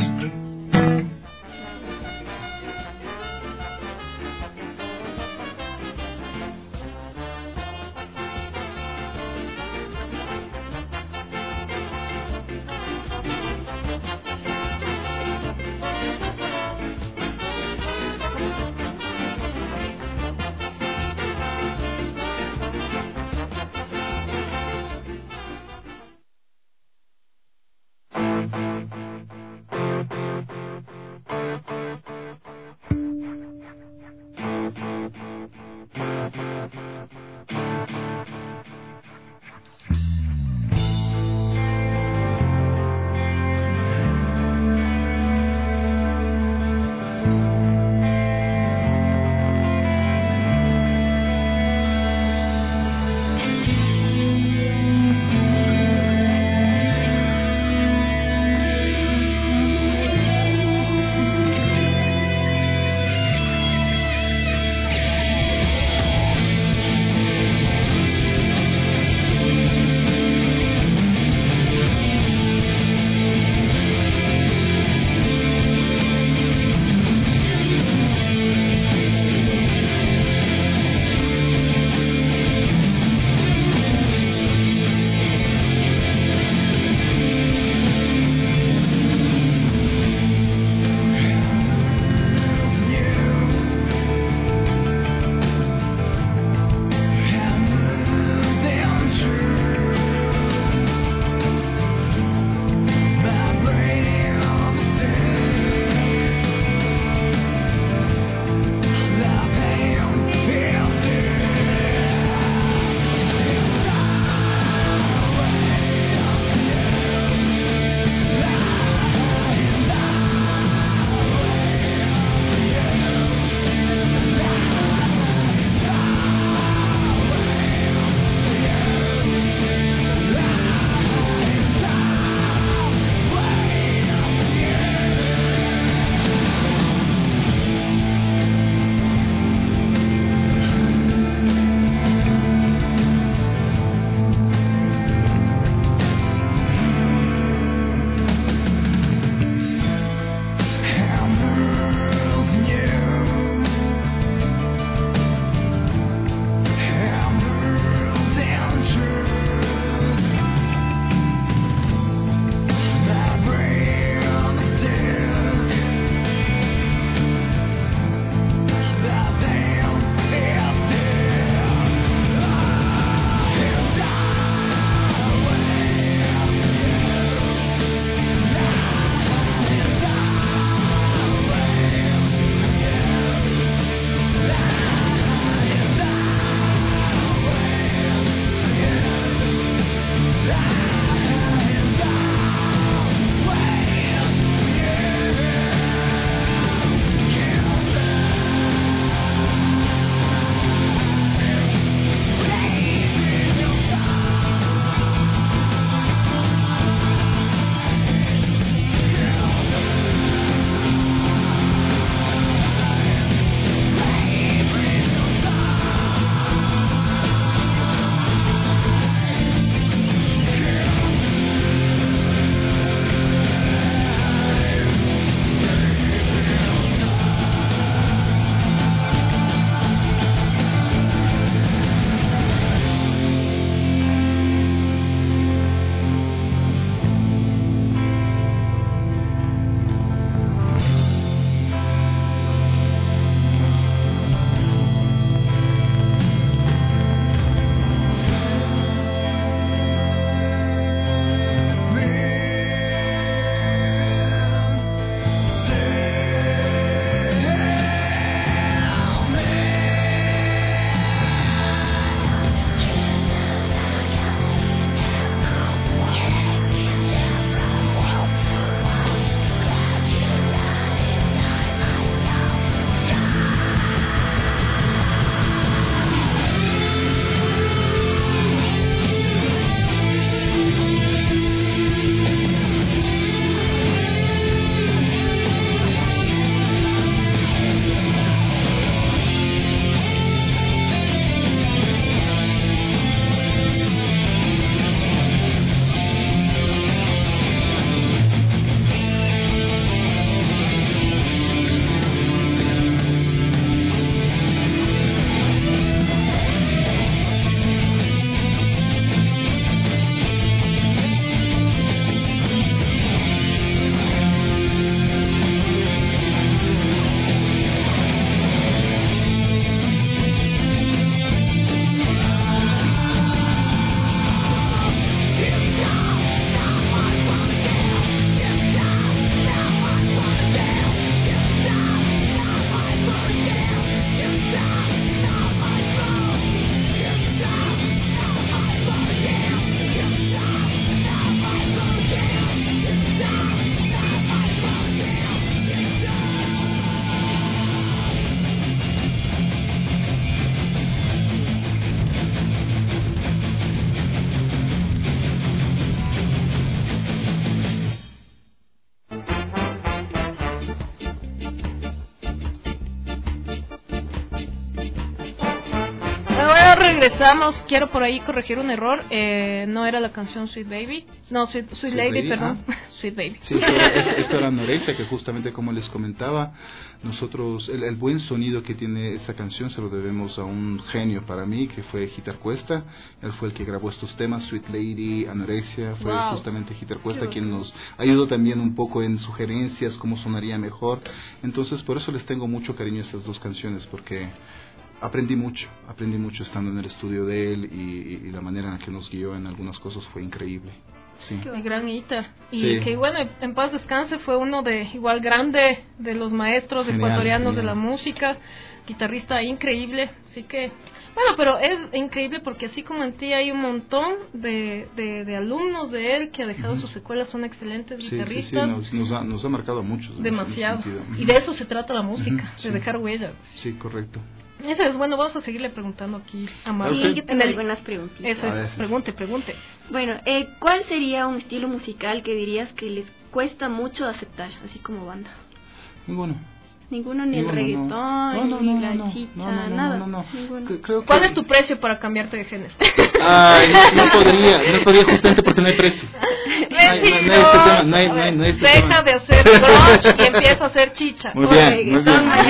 regresamos. Quiero por ahí corregir un error. No era la canción Sweet Baby. No, Sweet Lady, Baby, perdón. Sweet Baby. Sí, esto era Anorexia, que justamente como les comentaba, nosotros, el buen sonido que tiene esa canción se lo debemos a un genio para mí, que fue Gitar Cuesta. Él fue el que grabó estos temas, Sweet Lady, Anorexia. Fue justamente Gitar Cuesta quien nos ayudó también un poco en sugerencias, cómo sonaría mejor. Entonces, por eso les tengo mucho cariño a estas dos canciones, porque aprendí mucho estando en el estudio de él, y la manera en la que nos guió en algunas cosas fue increíble. Sí. El gran Ita. Y que bueno, en paz descanse, fue uno de igual grande de los maestros ecuatorianos de la música, guitarrista increíble. Así que, bueno, pero es increíble porque así como en ti hay un montón de alumnos de él que ha dejado sus secuelas, son excelentes guitarristas. Sí, nos ha marcado a muchos. Demasiado. Y de eso se trata la música, de dejar huellas. Sí, correcto. Eso es bueno, vamos a seguirle preguntando aquí a Maru. Sí, yo tengo algunas preguntitas. Eso es, pregunte. Bueno, ¿cuál sería un estilo musical que dirías que les cuesta mucho aceptar, así como banda? Ninguno, ni el reggaetón, ni la chicha, nada. No. ¿Cuál es tu precio para cambiarte de género? No podría justamente porque no hay precio. No hay Deja de hacer grunge y empieza a hacer chicha. Muy bien.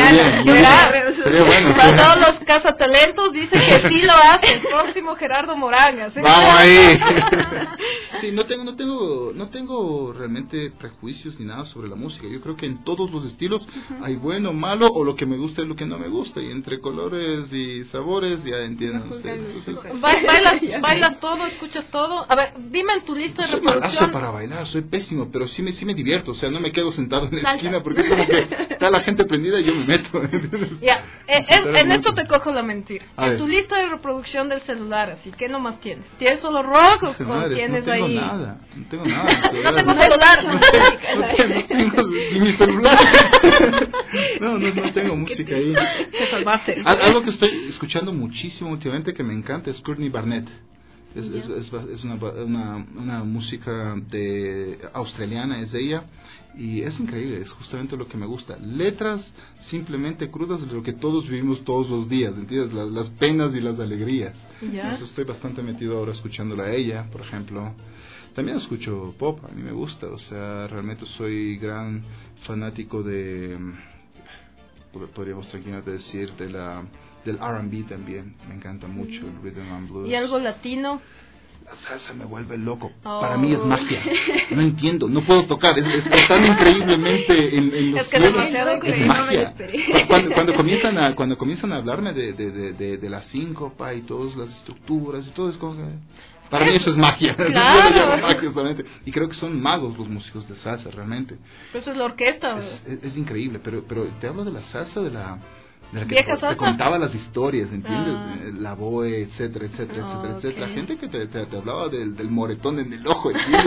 Para todos los cazatalentos dicen que sí lo hace el próximo Gerardo Morangas. Vamos ahí. Sí, no tengo realmente prejuicios ni nada sobre la música. Yo creo que en todos los estilos hay bueno, malo, o lo que me gusta y lo que no me gusta, y entre colores y sabores ya entienden ustedes. Entonces, bailas todo, escuchas todo. A ver, dime en tu lista de reproducción. Soy malazo para bailar, soy pésimo, pero sí me divierto, o sea, no me quedo sentado en la esquina porque es como que está la gente prendida y yo me meto. Ya, en esto te cojo la mentira. En tu lista de reproducción del celular, así, ¿qué nomás tienes? ¿Tienes solo rock o tienes ahí? No tengo nada. No tengo celular. No tengo ni mi celular. No tengo música ahí. Te salvaste. Algo que estoy escuchando muchísimo últimamente que me encanta es Courtney Barnett. Es una música australiana, es de ella, y es increíble, es justamente lo que me gusta. Letras simplemente crudas de lo que todos vivimos todos los días, ¿entiendes? Las penas y las alegrías. Entonces estoy bastante metido ahora escuchándola a ella, por ejemplo. También escucho pop, a mí me gusta, o sea, realmente soy gran fanático podríamos tranquilamente decir, del R&B también, me encanta mucho el rhythm and blues. ¿Y algo latino? La salsa me vuelve loco, para mí es magia, no entiendo, no puedo tocar, es tan increíblemente en los cielos, es magia. Cuando comienzan a hablarme de la síncopa y todas las estructuras y todo, es como que para mí eso es magia. Claro. Magia solamente. Y creo que son magos los músicos de salsa, realmente. Pero eso es la orquesta. Es increíble, pero te hablo de la salsa, de la que te contaba las historias, ¿entiendes? La boe, etcétera. Gente que te hablaba del moretón en el ojo, ¿entiendes?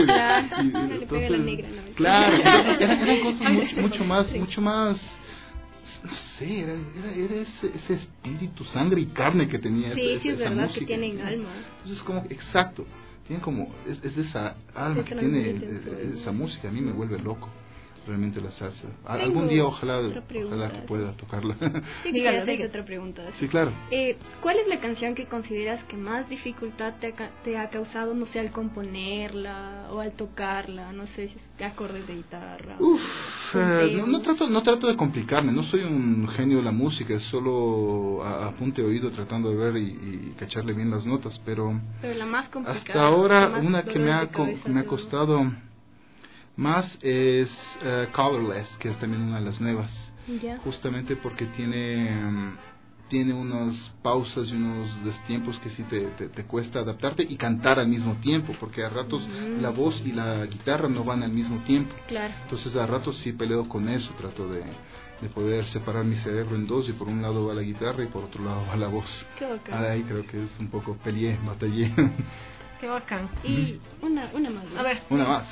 Claro, entonces eran cosas mucho más, no sé, era ese espíritu, sangre y carne que tenía esa es verdad música. Que tienen alma. Entonces como, exacto, tienen como, es esa alma que tiene esa música, a mí me vuelve loco. Realmente la salsa. Algún día ojalá que pueda tocarla. Sí, dígale otra pregunta. Sí, claro. ¿Cuál es la canción que consideras que más dificultad te ha causado, no sé, al componerla o al tocarla? No sé, si acordes de guitarra. No trato de complicarme, no soy un genio de la música, es solo a punto de oído tratando de ver y cacharle bien las notas, pero la más complicada. Hasta ahora una que me ha costado más es Colorless, que es también una de las nuevas, justamente porque tiene unas pausas y unos destiempos que sí te cuesta adaptarte y cantar al mismo tiempo, porque a ratos la voz y la guitarra no van al mismo tiempo. Claro. Entonces a ratos sí peleo con eso, trato de poder separar mi cerebro en dos, y por un lado va la guitarra y por otro lado va la voz. Qué bacán. Ahí creo que es un poco batallé. Qué bacán. Y una más. A ver. Una más.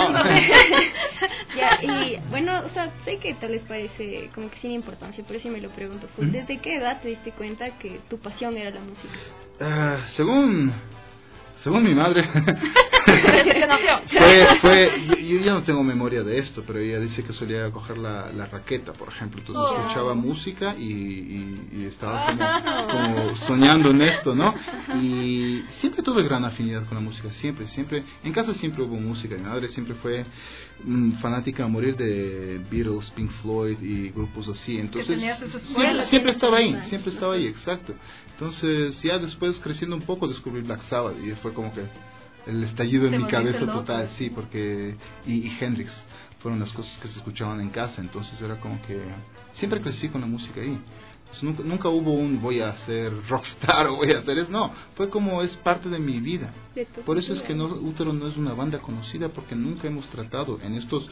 Y bueno, o sea, sé que tal vez parece como que sin importancia, pero sí me lo pregunto. ¿Desde qué edad te diste cuenta que tu pasión era la música? Según mi madre, yo ya no tengo memoria de esto, pero ella dice que solía coger la raqueta, por ejemplo, entonces escuchaba música y estaba como soñando en esto, ¿no? Y siempre tuve gran afinidad con la música, siempre. En casa siempre hubo música. Mi madre siempre fue fanática a morir de Beatles, Pink Floyd y grupos así. Entonces, siempre estaba ahí, exacto. Entonces, ya después creciendo un poco descubrí Black Sabbath y fue como que el estallido en mi cabeza total, sí, porque y Hendrix fueron las cosas que se escuchaban en casa, entonces era como que siempre crecí con la música ahí. Entonces, nunca hubo voy a ser rockstar o voy a hacer eso, no, fue como es parte de mi vida. Por eso es que Útero no es una banda conocida, porque nunca hemos tratado en estos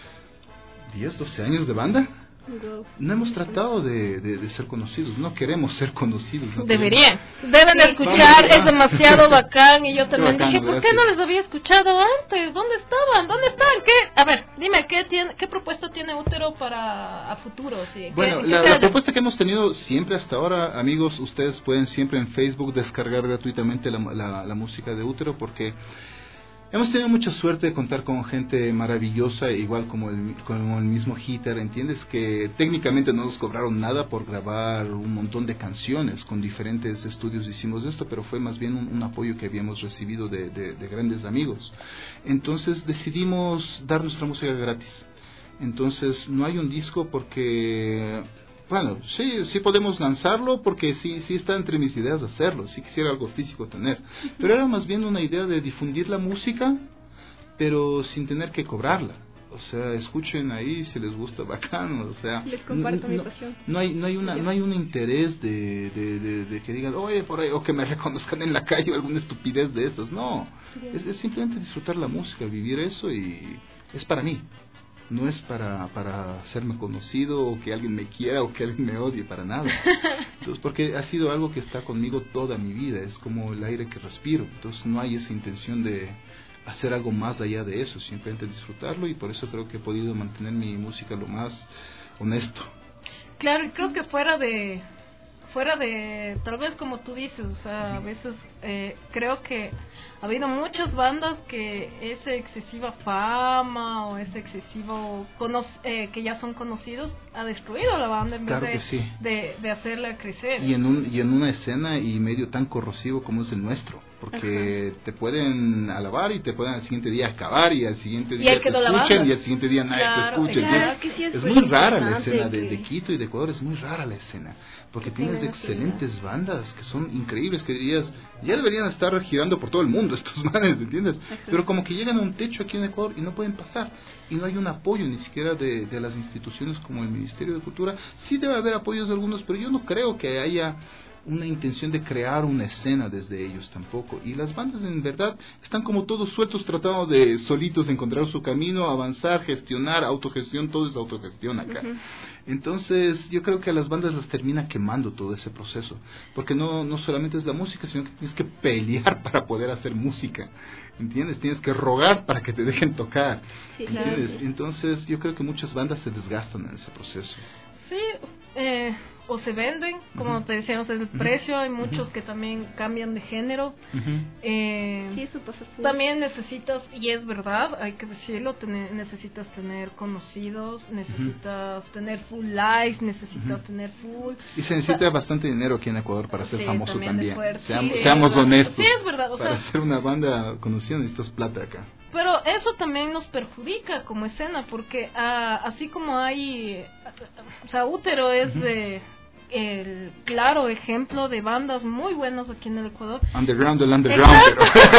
10, 12 años de banda. No hemos tratado de ser conocidos, no queremos ser conocidos. Deben escuchar, es demasiado bacán. Y yo también dije, ¿por qué no les había escuchado antes? ¿Dónde estaban? ¿Dónde están? A ver, dime, ¿qué propuesta tiene Útero para a futuro? ¿Sí? Bueno, la propuesta que hemos tenido siempre hasta ahora, amigos, ustedes pueden siempre en Facebook descargar gratuitamente la música de Útero, porque hemos tenido mucha suerte de contar con gente maravillosa, igual como el mismo Hitter, ¿entiendes? Que técnicamente no nos cobraron nada por grabar un montón de canciones, con diferentes estudios hicimos esto, pero fue más bien un apoyo que habíamos recibido de grandes amigos. Entonces decidimos dar nuestra música gratis. Entonces no hay un disco porque... Bueno, sí podemos lanzarlo porque sí está entre mis ideas hacerlo, sí quisiera algo físico tener, pero era más bien una idea de difundir la música, pero sin tener que cobrarla. O sea, escuchen ahí si les gusta, bacán, o sea, les comparto mi pasión. No hay un interés de que digan, oye, por ahí, o que me reconozcan en la calle o alguna estupidez de esas, no, es simplemente disfrutar la música, vivir eso, y es para mí. No es para hacerme conocido o que alguien me quiera o que alguien me odie, para nada. Entonces, porque ha sido algo que está conmigo toda mi vida, es como el aire que respiro. Entonces no hay esa intención de hacer algo más allá de eso, simplemente disfrutarlo, y por eso creo que he podido mantener mi música lo más honesto. Claro, y creo que fuera de tal vez como tú dices, o sea, a veces creo que ha habido muchas bandas que esa excesiva fama o ese excesivo que ya son conocidos ha destruido la banda en vez de hacerla crecer. Y en una escena y medio tan corrosivo como es el nuestro, porque te pueden alabar y te pueden al siguiente día acabar, y al siguiente día te escuchan y al siguiente día nadie te escucha. Es muy rara la escena de Quito y de Ecuador, es muy rara la escena, porque tienes excelentes bandas que son increíbles, que dirías, ya deberían estar girando por todo el mundo estos manes, ¿entiendes? Pero como que llegan a un techo aquí en Ecuador y no pueden pasar, y no hay un apoyo ni siquiera de las instituciones como el Ministerio de Cultura. Sí debe haber apoyos de algunos, pero yo no creo que haya una intención de crear una escena desde ellos tampoco, y las bandas en verdad están como todos sueltos tratando de solitos encontrar su camino, avanzar, gestionar, autogestión, todo es autogestión acá. Entonces yo creo que a las bandas las termina quemando todo ese proceso, porque no solamente es la música, sino que tienes que pelear para poder hacer música, ¿entiendes? Tienes que rogar para que te dejen tocar, ¿entiendes? Entonces yo creo que muchas bandas se desgastan en ese proceso. Sí, o se venden, como te decíamos, el precio. Hay muchos que también cambian de género. Sí, eso pasa. También necesitas, y es verdad, hay que decirlo, necesitas tener conocidos, necesitas tener full likes, necesitas tener full... Y se necesita bastante dinero aquí en Ecuador para ser famoso también. Seamos honestos. Sí, es verdad. Para ser una banda conocida necesitas plata acá. Pero eso también nos perjudica como escena, porque así como hay... O sea, Útero es el claro ejemplo de bandas muy buenas aquí en el Ecuador. Underground, el underground.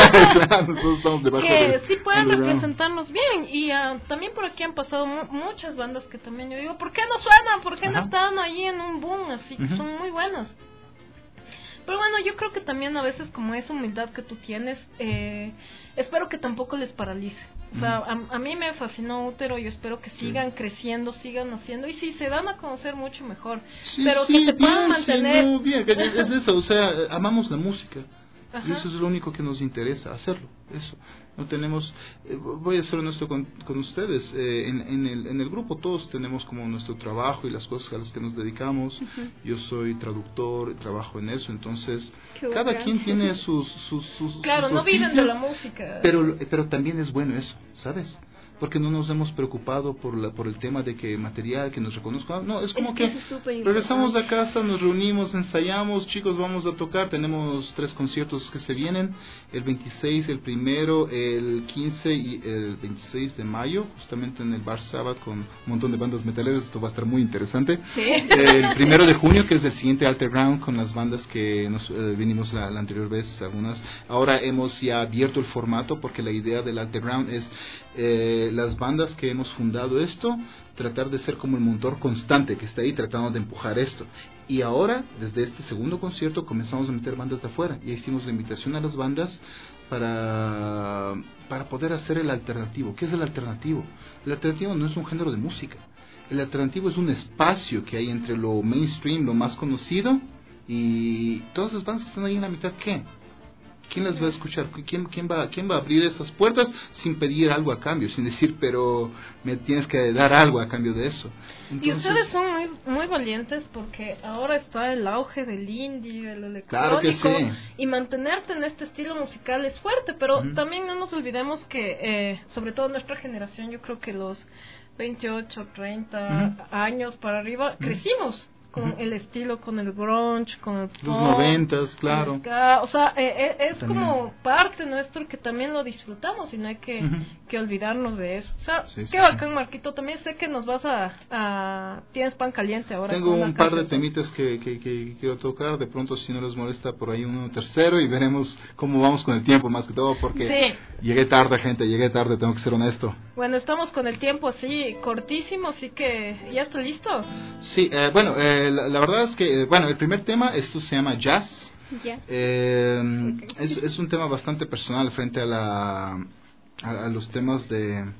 Que sí pueden representarnos bien. Y también por aquí han pasado muchas bandas que también yo digo, ¿por qué no suenan? ¿Por qué no están ahí en un boom? Así que son muy buenas. Pero bueno, yo creo que también a veces como esa humildad que tú tienes, espero que tampoco les paralice. O sea, a mí me fascinó Útero, yo espero que sigan creciendo, sigan haciendo, y si se dan a conocer mucho mejor, pero que se puedan mantener... Sí, bien, es eso, o sea, amamos la música. Y eso es lo único que nos interesa, hacerlo, eso. No tenemos, voy a ser honesto con ustedes, en el grupo todos tenemos como nuestro trabajo y las cosas a las que nos dedicamos. Yo soy traductor, trabajo en eso, entonces cada quien tiene sus claro, no viven de la música. Pero también es bueno eso, ¿sabes? porque no nos hemos preocupado por el tema de que material, que nos reconozcan. No, es como que regresamos a casa, nos reunimos, ensayamos, chicos, vamos a tocar. Tenemos 3 conciertos que se vienen, el 26, el primero, el 15 y el 26 de mayo, justamente en el Bar Sabbath con un montón de bandas metaleras. Esto va a estar muy interesante. ¿Sí? El 1 de junio, que es el siguiente Alterground, con las bandas que nos vinimos la anterior vez, algunas. Ahora hemos ya abierto el formato, porque la idea del Alterground es las bandas que hemos fundado esto, tratar de ser como el motor constante que está ahí tratando de empujar esto. Y ahora, desde este segundo concierto, comenzamos a meter bandas de afuera. Ya hicimos la invitación a las bandas para poder hacer el alternativo. ¿Qué es el alternativo? El alternativo no es un género de música. El alternativo es un espacio que hay entre lo mainstream, lo más conocido, y todas las bandas que están ahí en la mitad. ¿Quién las va a escuchar? ¿Quién va a abrir esas puertas sin pedir algo a cambio? Sin decir, pero me tienes que dar algo a cambio de eso. Entonces, y ustedes son muy valientes, porque ahora está el auge del indie, del electrónico. Claro que sí. Y mantenerte en este estilo musical es fuerte, pero también no nos olvidemos que, sobre todo nuestra generación, yo creo que los 28, 30 años para arriba, crecimos con el estilo, con el grunge, con el pop, los 90s, claro. O sea, es también como parte nuestro, que también lo disfrutamos y no hay que olvidarnos de eso. O sea, qué bacán, Marquito. También sé que nos vas tienes pan caliente ahora. Tengo un par de temitas que quiero tocar. De pronto, si no les molesta, por ahí uno tercero, y veremos cómo vamos con el tiempo, más que todo, porque llegué tarde, gente, tengo que ser honesto. Bueno, estamos con el tiempo así cortísimo, así que ¿ya está listo? Sí, bueno, la verdad es que, el primer tema, esto se llama Jazz. Es un tema bastante personal frente a los temas del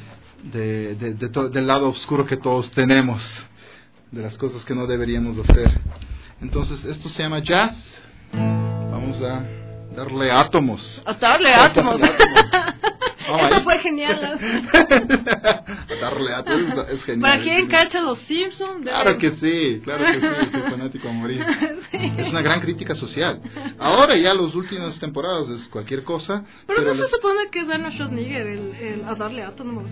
lado oscuro que todos tenemos, de las cosas que no deberíamos hacer. Entonces, esto se llama Jazz. Vamos a darle átomos. A darle átomos. Eso fue genial. Darle átomos es genial. ¿Para quién cacha los Simpsons? Claro que sí, soy fanático a morir. Es una gran crítica social. Ahora ya las últimas temporadas es cualquier cosa. Pero no se supone que es Arnold Schwarzenegger el a darle átomos.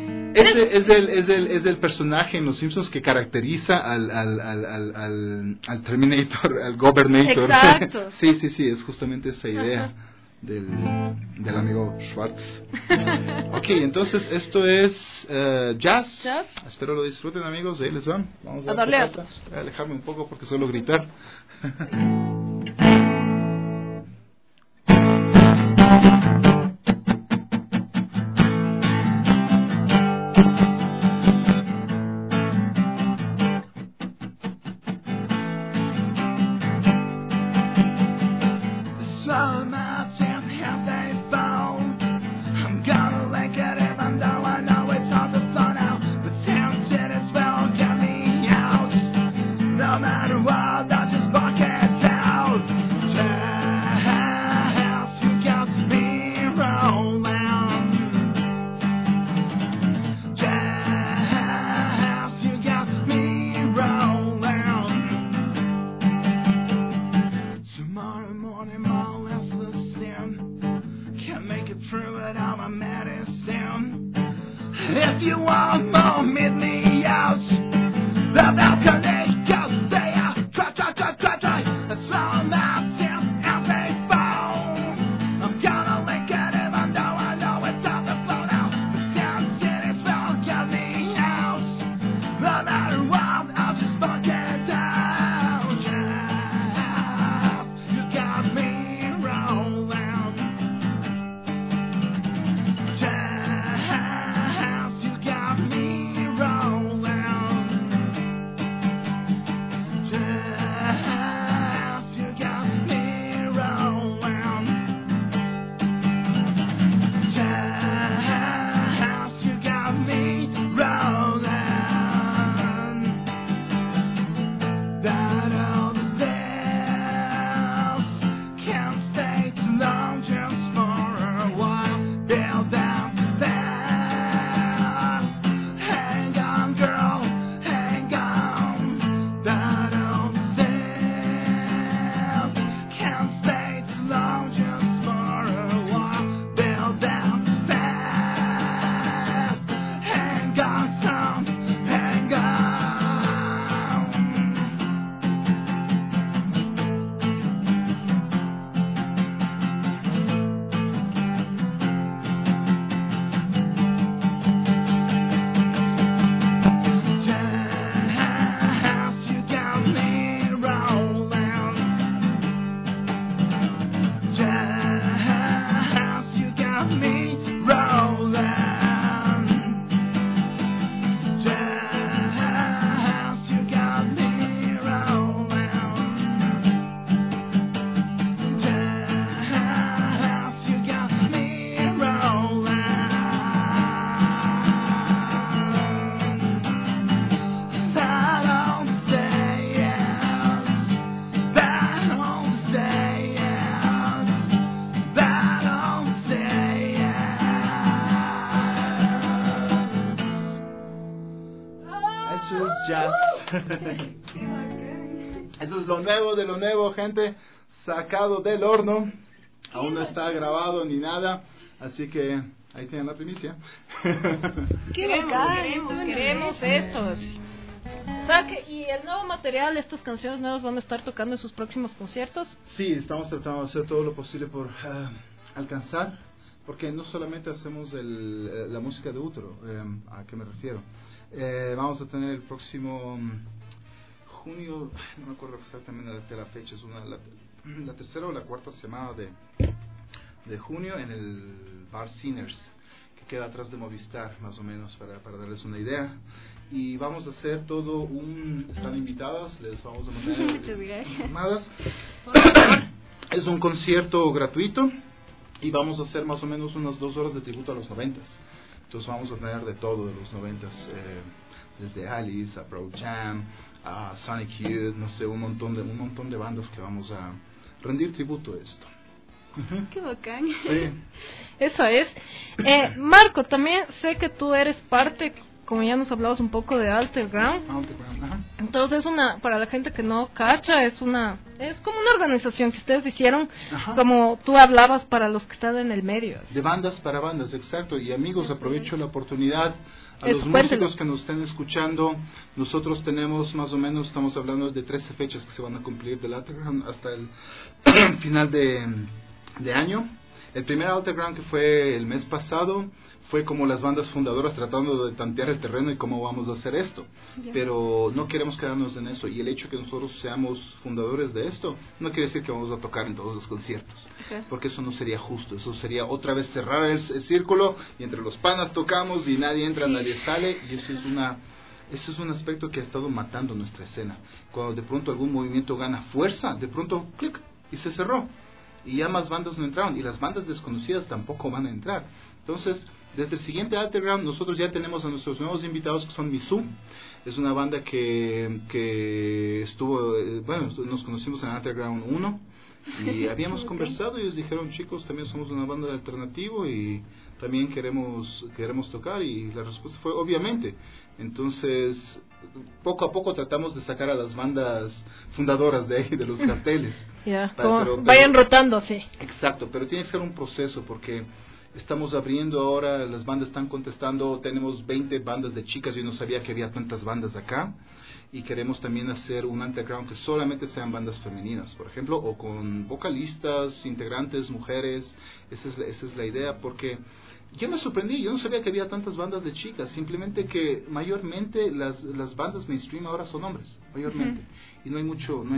Es el personaje en los Simpsons que caracteriza al Terminator, al Gobernator. Exacto. Sí, es justamente esa idea del amigo Schwartz. Ok, entonces esto es jazz. Espero lo disfruten, amigos. Ahí les van. Vamos a darle voy a alejarme un poco porque suelo gritar. Me Eso es lo nuevo de lo nuevo, gente. Sacado del horno. Aún no está grabado ni nada. Así que ahí tienen la primicia. Queremos esto. O sea que, y el nuevo material, estas canciones nuevas van a estar tocando en sus próximos conciertos. Sí, estamos tratando de hacer todo lo posible por alcanzar, porque no solamente hacemos la música de útero, ¿a qué me refiero? Vamos a tener el próximo junio, no me acuerdo exactamente de la fecha, es la tercera o la cuarta semana de junio en el Bar Sinners, que queda atrás de Movistar, más o menos, para darles una idea. Y vamos a hacer todo están invitadas, les vamos a mandar llamadas. Es un concierto gratuito y vamos a hacer más o menos unas 2 horas de tributo a los 90s. Entonces vamos a tener de todo de los 90s, desde Alice a Pearl Jam, a Sonic Youth, no sé, un montón de bandas que vamos a rendir tributo a esto. Qué bacán. Sí. Esa es. Marco, también sé que tú eres parte, como ya nos hablabas un poco, de Alterground. Ajá. Entonces para la gente que no cacha, es como una organización que ustedes hicieron, Ajá. como tú hablabas, para los que están en el medio. De bandas para bandas, exacto. Y amigos, aprovecho la oportunidad. A los músicos que nos estén escuchando, nosotros tenemos más o menos, estamos hablando de 13 fechas que se van a cumplir del Alterground hasta el final de año. El primer Alterground, que fue el mes pasado, fue como las bandas fundadoras tratando de tantear el terreno y cómo vamos a hacer esto. Pero no queremos quedarnos en eso, y el hecho que nosotros seamos fundadores de esto no quiere decir que vamos a tocar en todos los conciertos, porque eso no sería justo. Eso sería otra vez cerrar el círculo, y entre los panas tocamos y nadie entra, nadie sale, y eso es un aspecto que ha estado matando nuestra escena. Cuando de pronto algún movimiento gana fuerza, de pronto clic, y se cerró, y ya más bandas no entraron, y las bandas desconocidas tampoco van a entrar. Entonces, desde el siguiente Alterground, nosotros ya tenemos a nuestros nuevos invitados, que son Misu. Es una banda que estuvo, nos conocimos en Alterground 1, y habíamos conversado, y ellos dijeron: chicos, también somos una banda de alternativo y también queremos tocar, y la respuesta fue obviamente. Entonces, poco a poco tratamos de sacar a las bandas fundadoras de ahí, de los carteles. Pero vayan rotando, sí. Exacto, pero tiene que ser un proceso, porque estamos abriendo ahora, las bandas están contestando, tenemos 20 bandas de chicas, yo no sabía que había tantas bandas acá, y queremos también hacer un underground que solamente sean bandas femeninas, por ejemplo, o con vocalistas, integrantes, mujeres. Esa es la idea, porque yo me sorprendí, yo no sabía que había tantas bandas de chicas, simplemente que mayormente las bandas mainstream ahora son hombres, mayormente, y no hay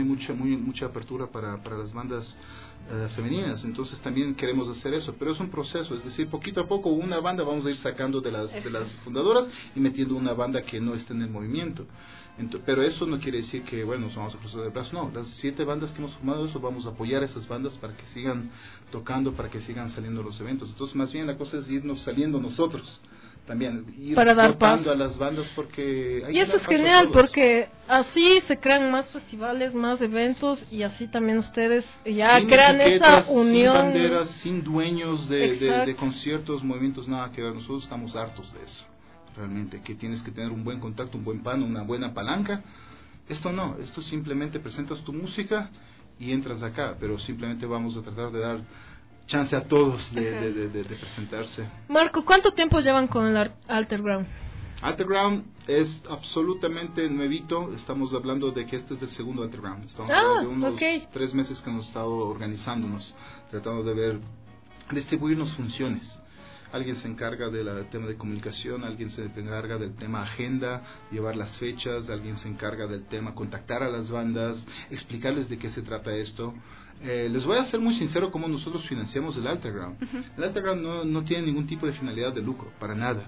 mucha apertura para las bandas femeninas. Entonces también queremos hacer eso, pero es un proceso, es decir, poquito a poco una banda vamos a ir sacando de las fundadoras y metiendo una banda que no esté en el movimiento. Pero eso no quiere decir que, nos vamos a cruzar de brazos, no. Las 7 bandas que hemos formado, eso vamos a apoyar a esas bandas para que sigan tocando, para que sigan saliendo los eventos. Entonces, más bien la cosa es irnos saliendo nosotros también, ir para dar paso a las bandas, porque y eso es genial, porque así se crean más festivales, más eventos, y así también ustedes ya sin crean esa unión. Sin banderas, sin dueños de conciertos, movimientos, nada que ver. Nosotros estamos hartos de eso. Realmente, que tienes que tener un buen contacto, un buen pan, una buena palanca. Esto no, esto simplemente presentas tu música y entras acá, pero simplemente vamos a tratar de dar chance a todos de presentarse. Marco, ¿cuánto tiempo llevan con el Alterground? Alterground es absolutamente nuevito, estamos hablando de que este es el segundo Alterground. Estamos hablando de unos 3 meses que hemos estado organizándonos, tratando de distribuirnos funciones. Alguien se encarga del tema de comunicación, alguien se encarga del tema agenda, llevar las fechas, alguien se encarga del tema contactar a las bandas, explicarles de qué se trata esto. Les voy a ser muy sincero cómo nosotros financiamos el Alterground. El Alterground no tiene ningún tipo de finalidad de lucro, para nada.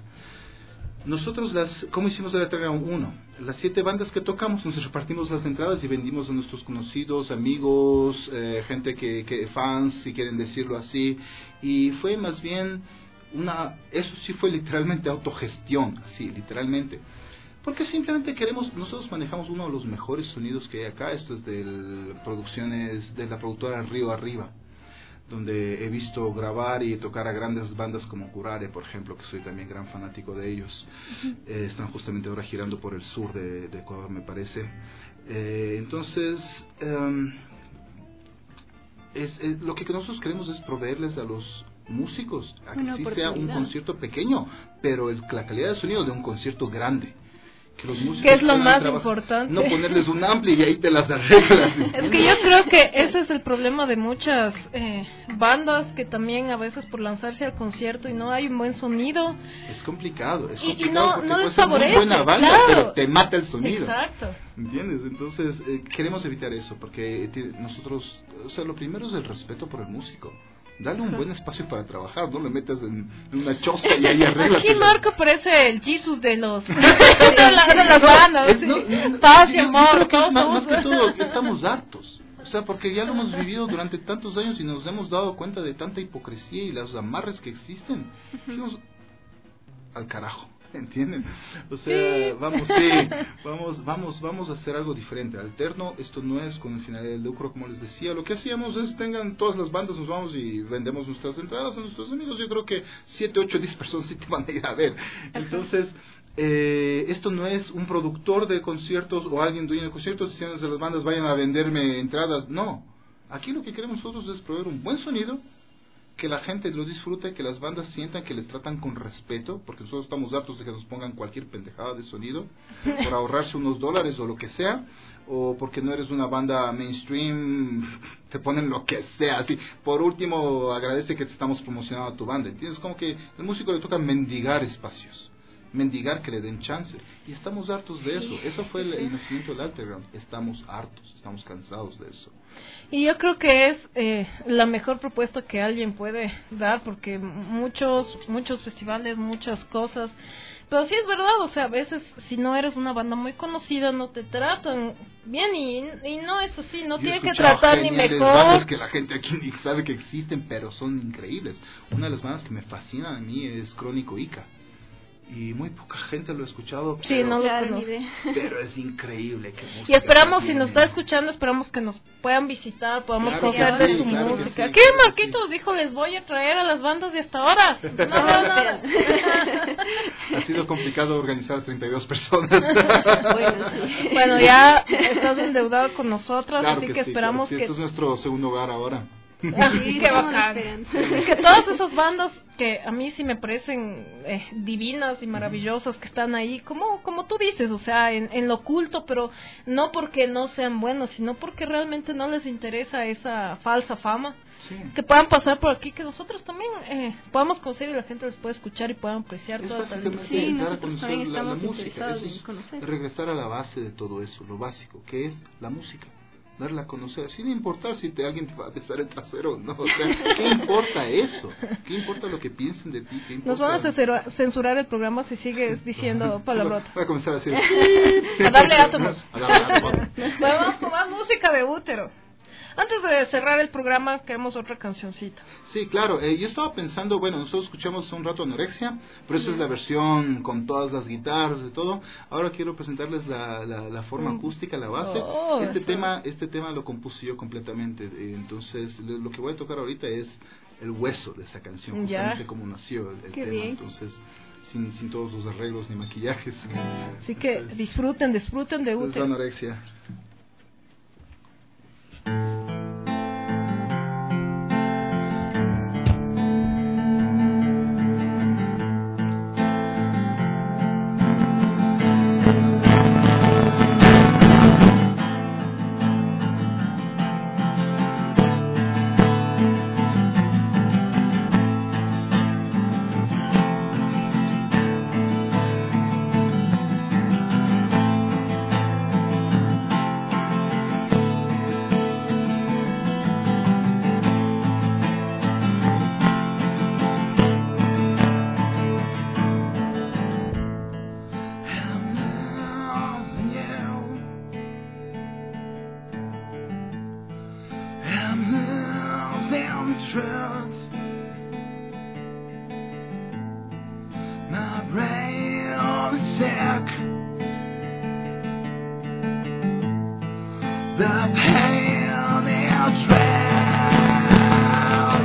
Nosotros, ¿cómo hicimos el Alterground 1? Las 7 bandas que tocamos, nos repartimos las entradas y vendimos a nuestros conocidos, amigos, gente que fans, si quieren decirlo así, y fue más bien eso sí fue literalmente autogestión, así, literalmente, porque simplemente nosotros manejamos uno de los mejores sonidos que hay acá. Esto es producciones de la productora Río Arriba. donde he visto grabar y tocar a grandes bandas como Curare, por ejemplo, que soy también gran fanático de ellos. Están justamente ahora girando por el sur de Ecuador, me parece. Entonces, lo que nosotros queremos es proveerles a los músicos, a que sí sea un concierto pequeño, pero la calidad de sonido de un concierto grande. Que los músicos que es lo más importante. No ponerles un ampli y ahí te las arreglas. Es que yo creo que ese es el problema de muchas bandas, que también a veces por lanzarse al concierto y no hay un buen sonido. Es complicado, y no les favorece. Una buena banda, claro. pero te mata el sonido. Exacto. ¿Entiendes? Entonces, queremos evitar eso, porque nosotros, o sea, lo primero es el respeto por el músico. Dale un buen espacio para trabajar, no le metas en una choza y ahí arreglas. Aquí Marco parece el Jesus de los de las bandas. Paz y amor. Más que todo, estamos hartos. O sea, porque ya lo hemos vivido durante tantos años y nos hemos dado cuenta de tanta hipocresía y los amarres que existen. Dijimos, al carajo. ¿Entienden? O sea, vamos a hacer algo diferente, alterno. Esto no es con el finalidad de lucro, como les decía. Lo que hacíamos es, tengan todas las bandas, nos vamos y vendemos nuestras entradas a nuestros amigos. Yo creo que 7, 8, 10 personas sí te van a ir a ver. Entonces, esto no es un productor de conciertos o alguien dueño de conciertos diciendo a las bandas vayan a venderme entradas. No, aquí lo que queremos nosotros es proveer un buen sonido, que la gente lo disfrute, que las bandas sientan que les tratan con respeto, porque nosotros estamos hartos de que nos pongan cualquier pendejada de sonido por ahorrarse unos dólares o lo que sea, o porque no eres una banda mainstream, te ponen lo que sea, así. Por último, agradece que te estamos promocionando a tu banda, ¿entiendes? Como que el músico le toca mendigar espacios, mendigar que le den chance, y estamos hartos de eso. Eso fue el nacimiento del Alterground. Estamos hartos, estamos cansados de eso. Y yo creo que es la mejor propuesta que alguien puede dar, porque muchos festivales, muchas cosas, pero sí es verdad, o sea, a veces si no eres una banda muy conocida no te tratan bien, y no es así, no tiene que tratar ni mejor. Bandas que la gente aquí ni sabe que existen, pero son increíbles. Una de las bandas que me fascina a mí es Crónico Ica. Y muy poca gente lo ha escuchado. Sí, pero, no lo conoce. Pero es increíble que música. Y esperamos, si nos está escuchando, esperamos que nos puedan visitar, podamos conocer de su música. ¿Qué Marquitos dijo? Les voy a traer a las bandas de hasta ahora. No. Ha sido complicado organizar 32 personas. Bueno, ya estás endeudado con nosotros, claro así que esperamos que... Esto es nuestro segundo hogar ahora. Sí, qué bacán. Que todas esas bandas que a mí sí me parecen divinas y maravillosas, que están ahí, como tú dices, o sea, en lo oculto, pero no porque no sean buenos, sino porque realmente no les interesa esa falsa fama. Sí. Que puedan pasar por aquí, que nosotros también podamos conocer y la gente les pueda escuchar y puedan apreciar toda esta dar a conocer la música. Es regresar a la base de todo eso, lo básico, que es la música. Darla a conocer, sin importar si alguien te va a besar el trasero, ¿no? O sea, ¿qué importa eso? ¿Qué importa lo que piensen de ti? ¿Qué importa? Nos van a censurar el programa si sigues diciendo palabrotas. Voy a comenzar a decir a darle átomos. Vamos a tomar música de útero. Antes de cerrar el programa, queremos otra cancioncita. Sí, claro. Yo estaba pensando, bueno, nosotros escuchamos un rato Anorexia, pero esa es la versión con todas las guitarras y todo. Ahora quiero presentarles la forma acústica, la base. Este tema lo compuse yo completamente. Entonces, lo que voy a tocar ahorita es el hueso de esa canción, justamente como nació el tema. Bien. Entonces, sin todos los arreglos ni maquillajes. Así que disfruten de útero. Es Anorexia. The pain it drags.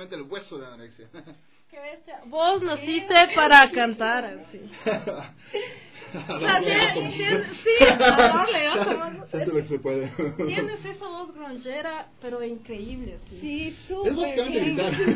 exactamente el hueso de anorexia. Qué bestia. Vos naciste para cantar así. Tienes esa voz grongera, pero increíble. Sí, súper bien.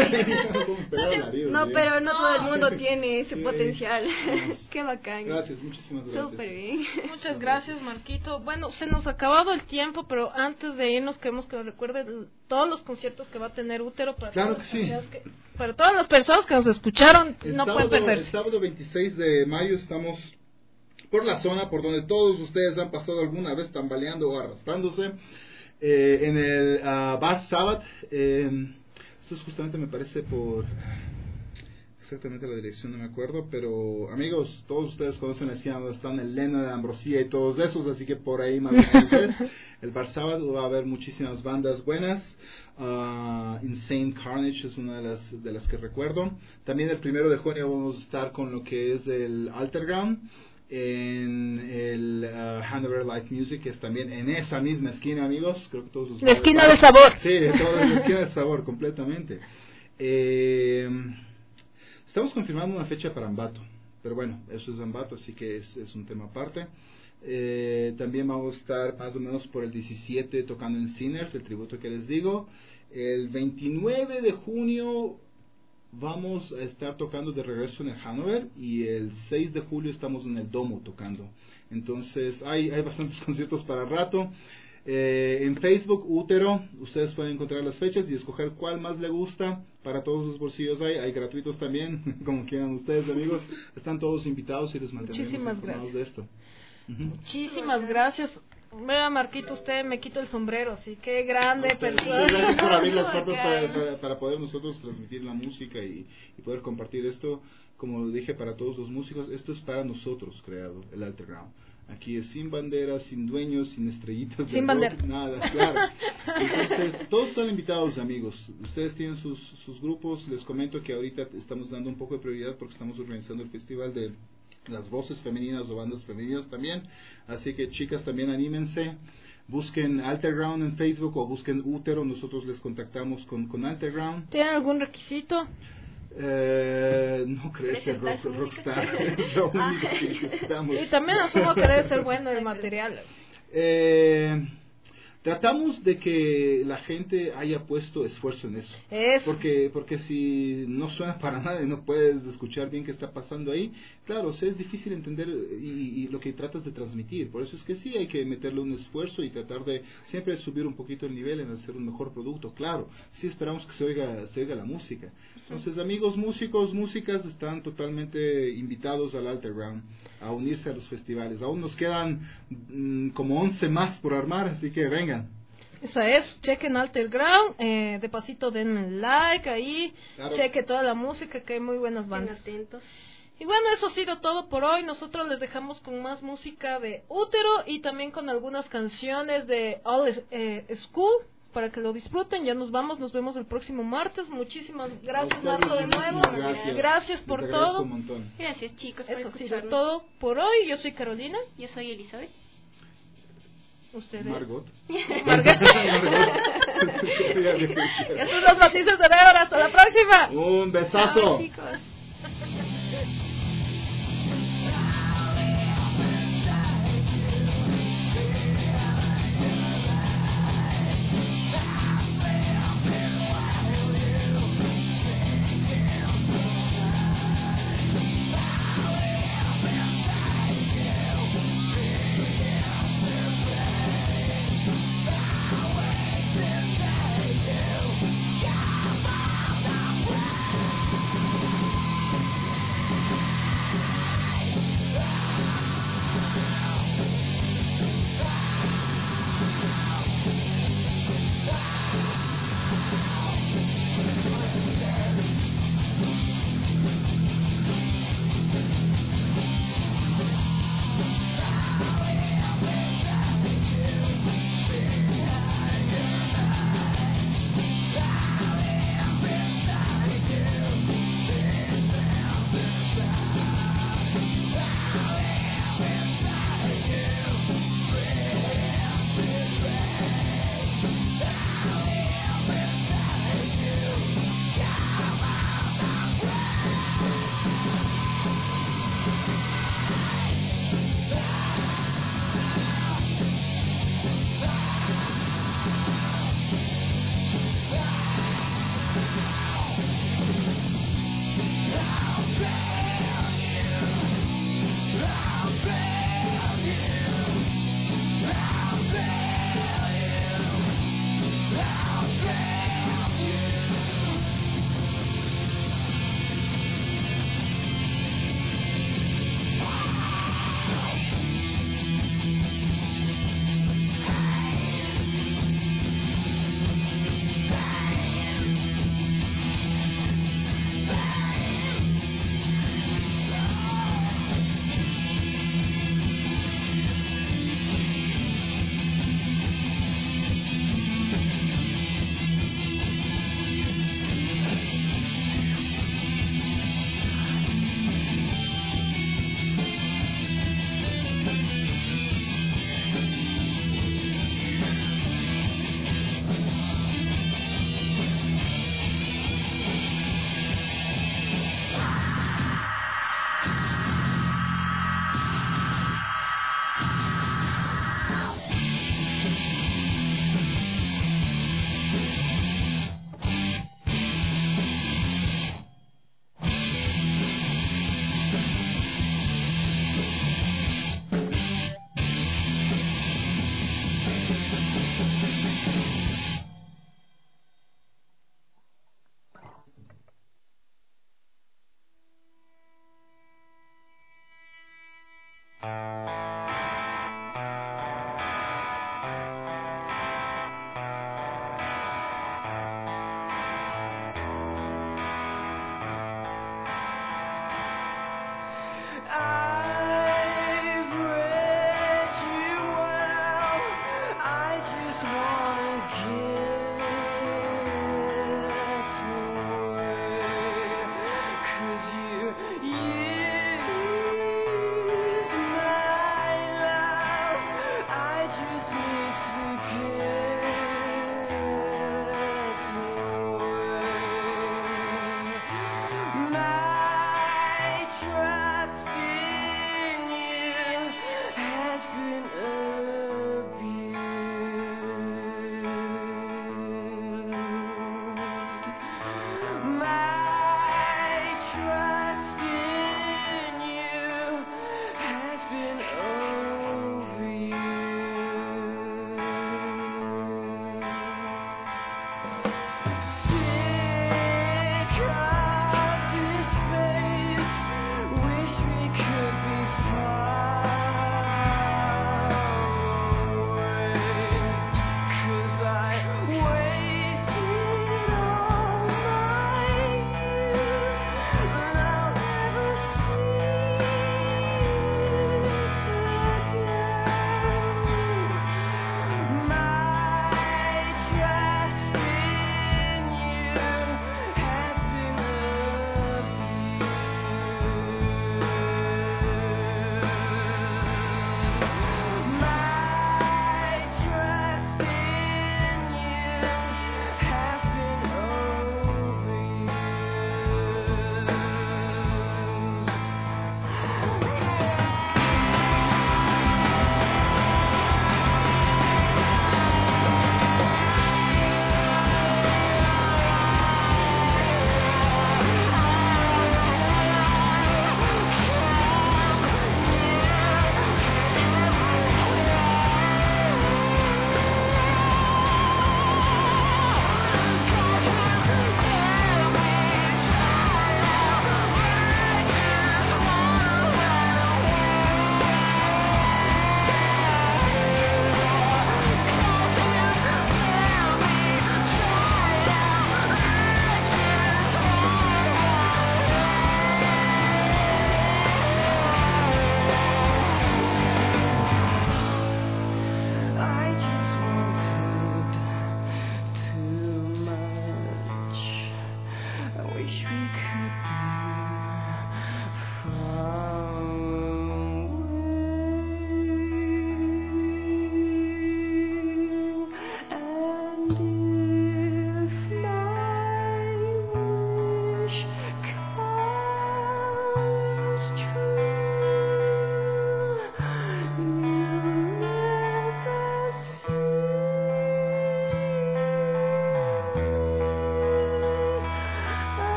No, pero no todo el mundo tiene ese potencial. Qué bacán. Gracias, muchísimas gracias. Súper bien. Muchas gracias, Marquito. Bueno, se nos ha acabado el tiempo, pero antes de irnos queremos que nos recuerden todos los conciertos que va a tener Útero para, para todas las personas que nos escucharon. Pueden perderse. El sábado 26 de mayo estamos por la zona por donde todos ustedes han pasado alguna vez tambaleando o arrastrándose, en el Bar Sabbath. Esto es justamente, me parece, por exactamente la dirección, no me acuerdo, pero amigos, todos ustedes conocen la esquina donde están el Leno, la Ambrosía y todos esos, así que por ahí más bien. El Bar Sabbath va a haber muchísimas bandas buenas. Insane Carnage es una de las que recuerdo. También el 1 de junio vamos a estar con lo que es el Alterground en el Hanover Live Music, que es también en esa misma esquina, amigos. Creo que todos los la esquina del sabor. Sí, toda la esquina del sabor, completamente. Estamos confirmando una fecha para Ambato, pero bueno, eso es Ambato, así que es un tema aparte. También vamos a estar más o menos por el 17 tocando en Sinners, el tributo que les digo. El 29 de junio vamos a estar tocando de regreso en el Hanover, y el 6 de julio estamos en el Domo tocando. Entonces hay bastantes conciertos para rato. En Facebook, Útero, ustedes pueden encontrar las fechas y escoger cuál más le gusta. Para todos los bolsillos hay gratuitos también, como quieran ustedes, amigos. Están todos invitados y les mantenemos informados de esto. Muchísimas gracias. Vea, Marquito, usted me quito el sombrero, así que grande persona. Gracias por abrir las puertas para poder nosotros transmitir la música y poder compartir esto. Como lo dije, para todos los músicos, esto es para nosotros creado, el Alterground. Aquí es sin banderas, sin dueños, sin estrellitas. Sin bandera. Nada, claro. Entonces, todos están invitados, amigos. Ustedes tienen sus grupos. Les comento que ahorita estamos dando un poco de prioridad porque estamos organizando el festival de las voces femeninas o bandas femeninas también. Así que, chicas, también anímense. Busquen Alterground en Facebook o busquen Útero. Nosotros les contactamos con Alterground. ¿Tienen algún requisito? No creo ser rockstar. Es lo único que necesitamos. Y también asumo que debe ser bueno el material. Tratamos de que la gente haya puesto esfuerzo en eso. Porque si no suena para nada y no puedes escuchar bien qué está pasando ahí, claro, es difícil entender y lo que tratas de transmitir. Por eso es que sí hay que meterle un esfuerzo y tratar de siempre subir un poquito el nivel en hacer un mejor producto. Claro, sí esperamos que se oiga la música. Entonces, amigos músicos, músicas, están totalmente invitados al Alterground a unirse a los festivales. Aún nos quedan como 11 más por armar, así que vengan. Esa es, chequen Alterground, de pasito den like ahí, claro. Cheque toda la música, que hay muy buenas bandas. Atentos. Y bueno, eso ha sido todo por hoy. Nosotros les dejamos con más música de Útero y también con algunas canciones de All School para que lo disfruten. Ya nos vamos, nos vemos el próximo martes. Muchísimas gracias, Marco, de nuevo. Gracias por todo. Gracias, chicos. Eso ha sido todo por hoy. Yo soy Carolina. Yo soy Elizabeth. ¿Ustedes? Margot. Margot. Estos son los matices de Débora. Hasta la próxima. Un besazo. Chao, chicos.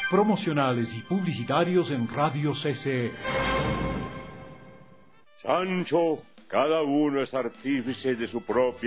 promocionales y publicitarios en Radio CC. Sancho, cada uno es artífice de su propia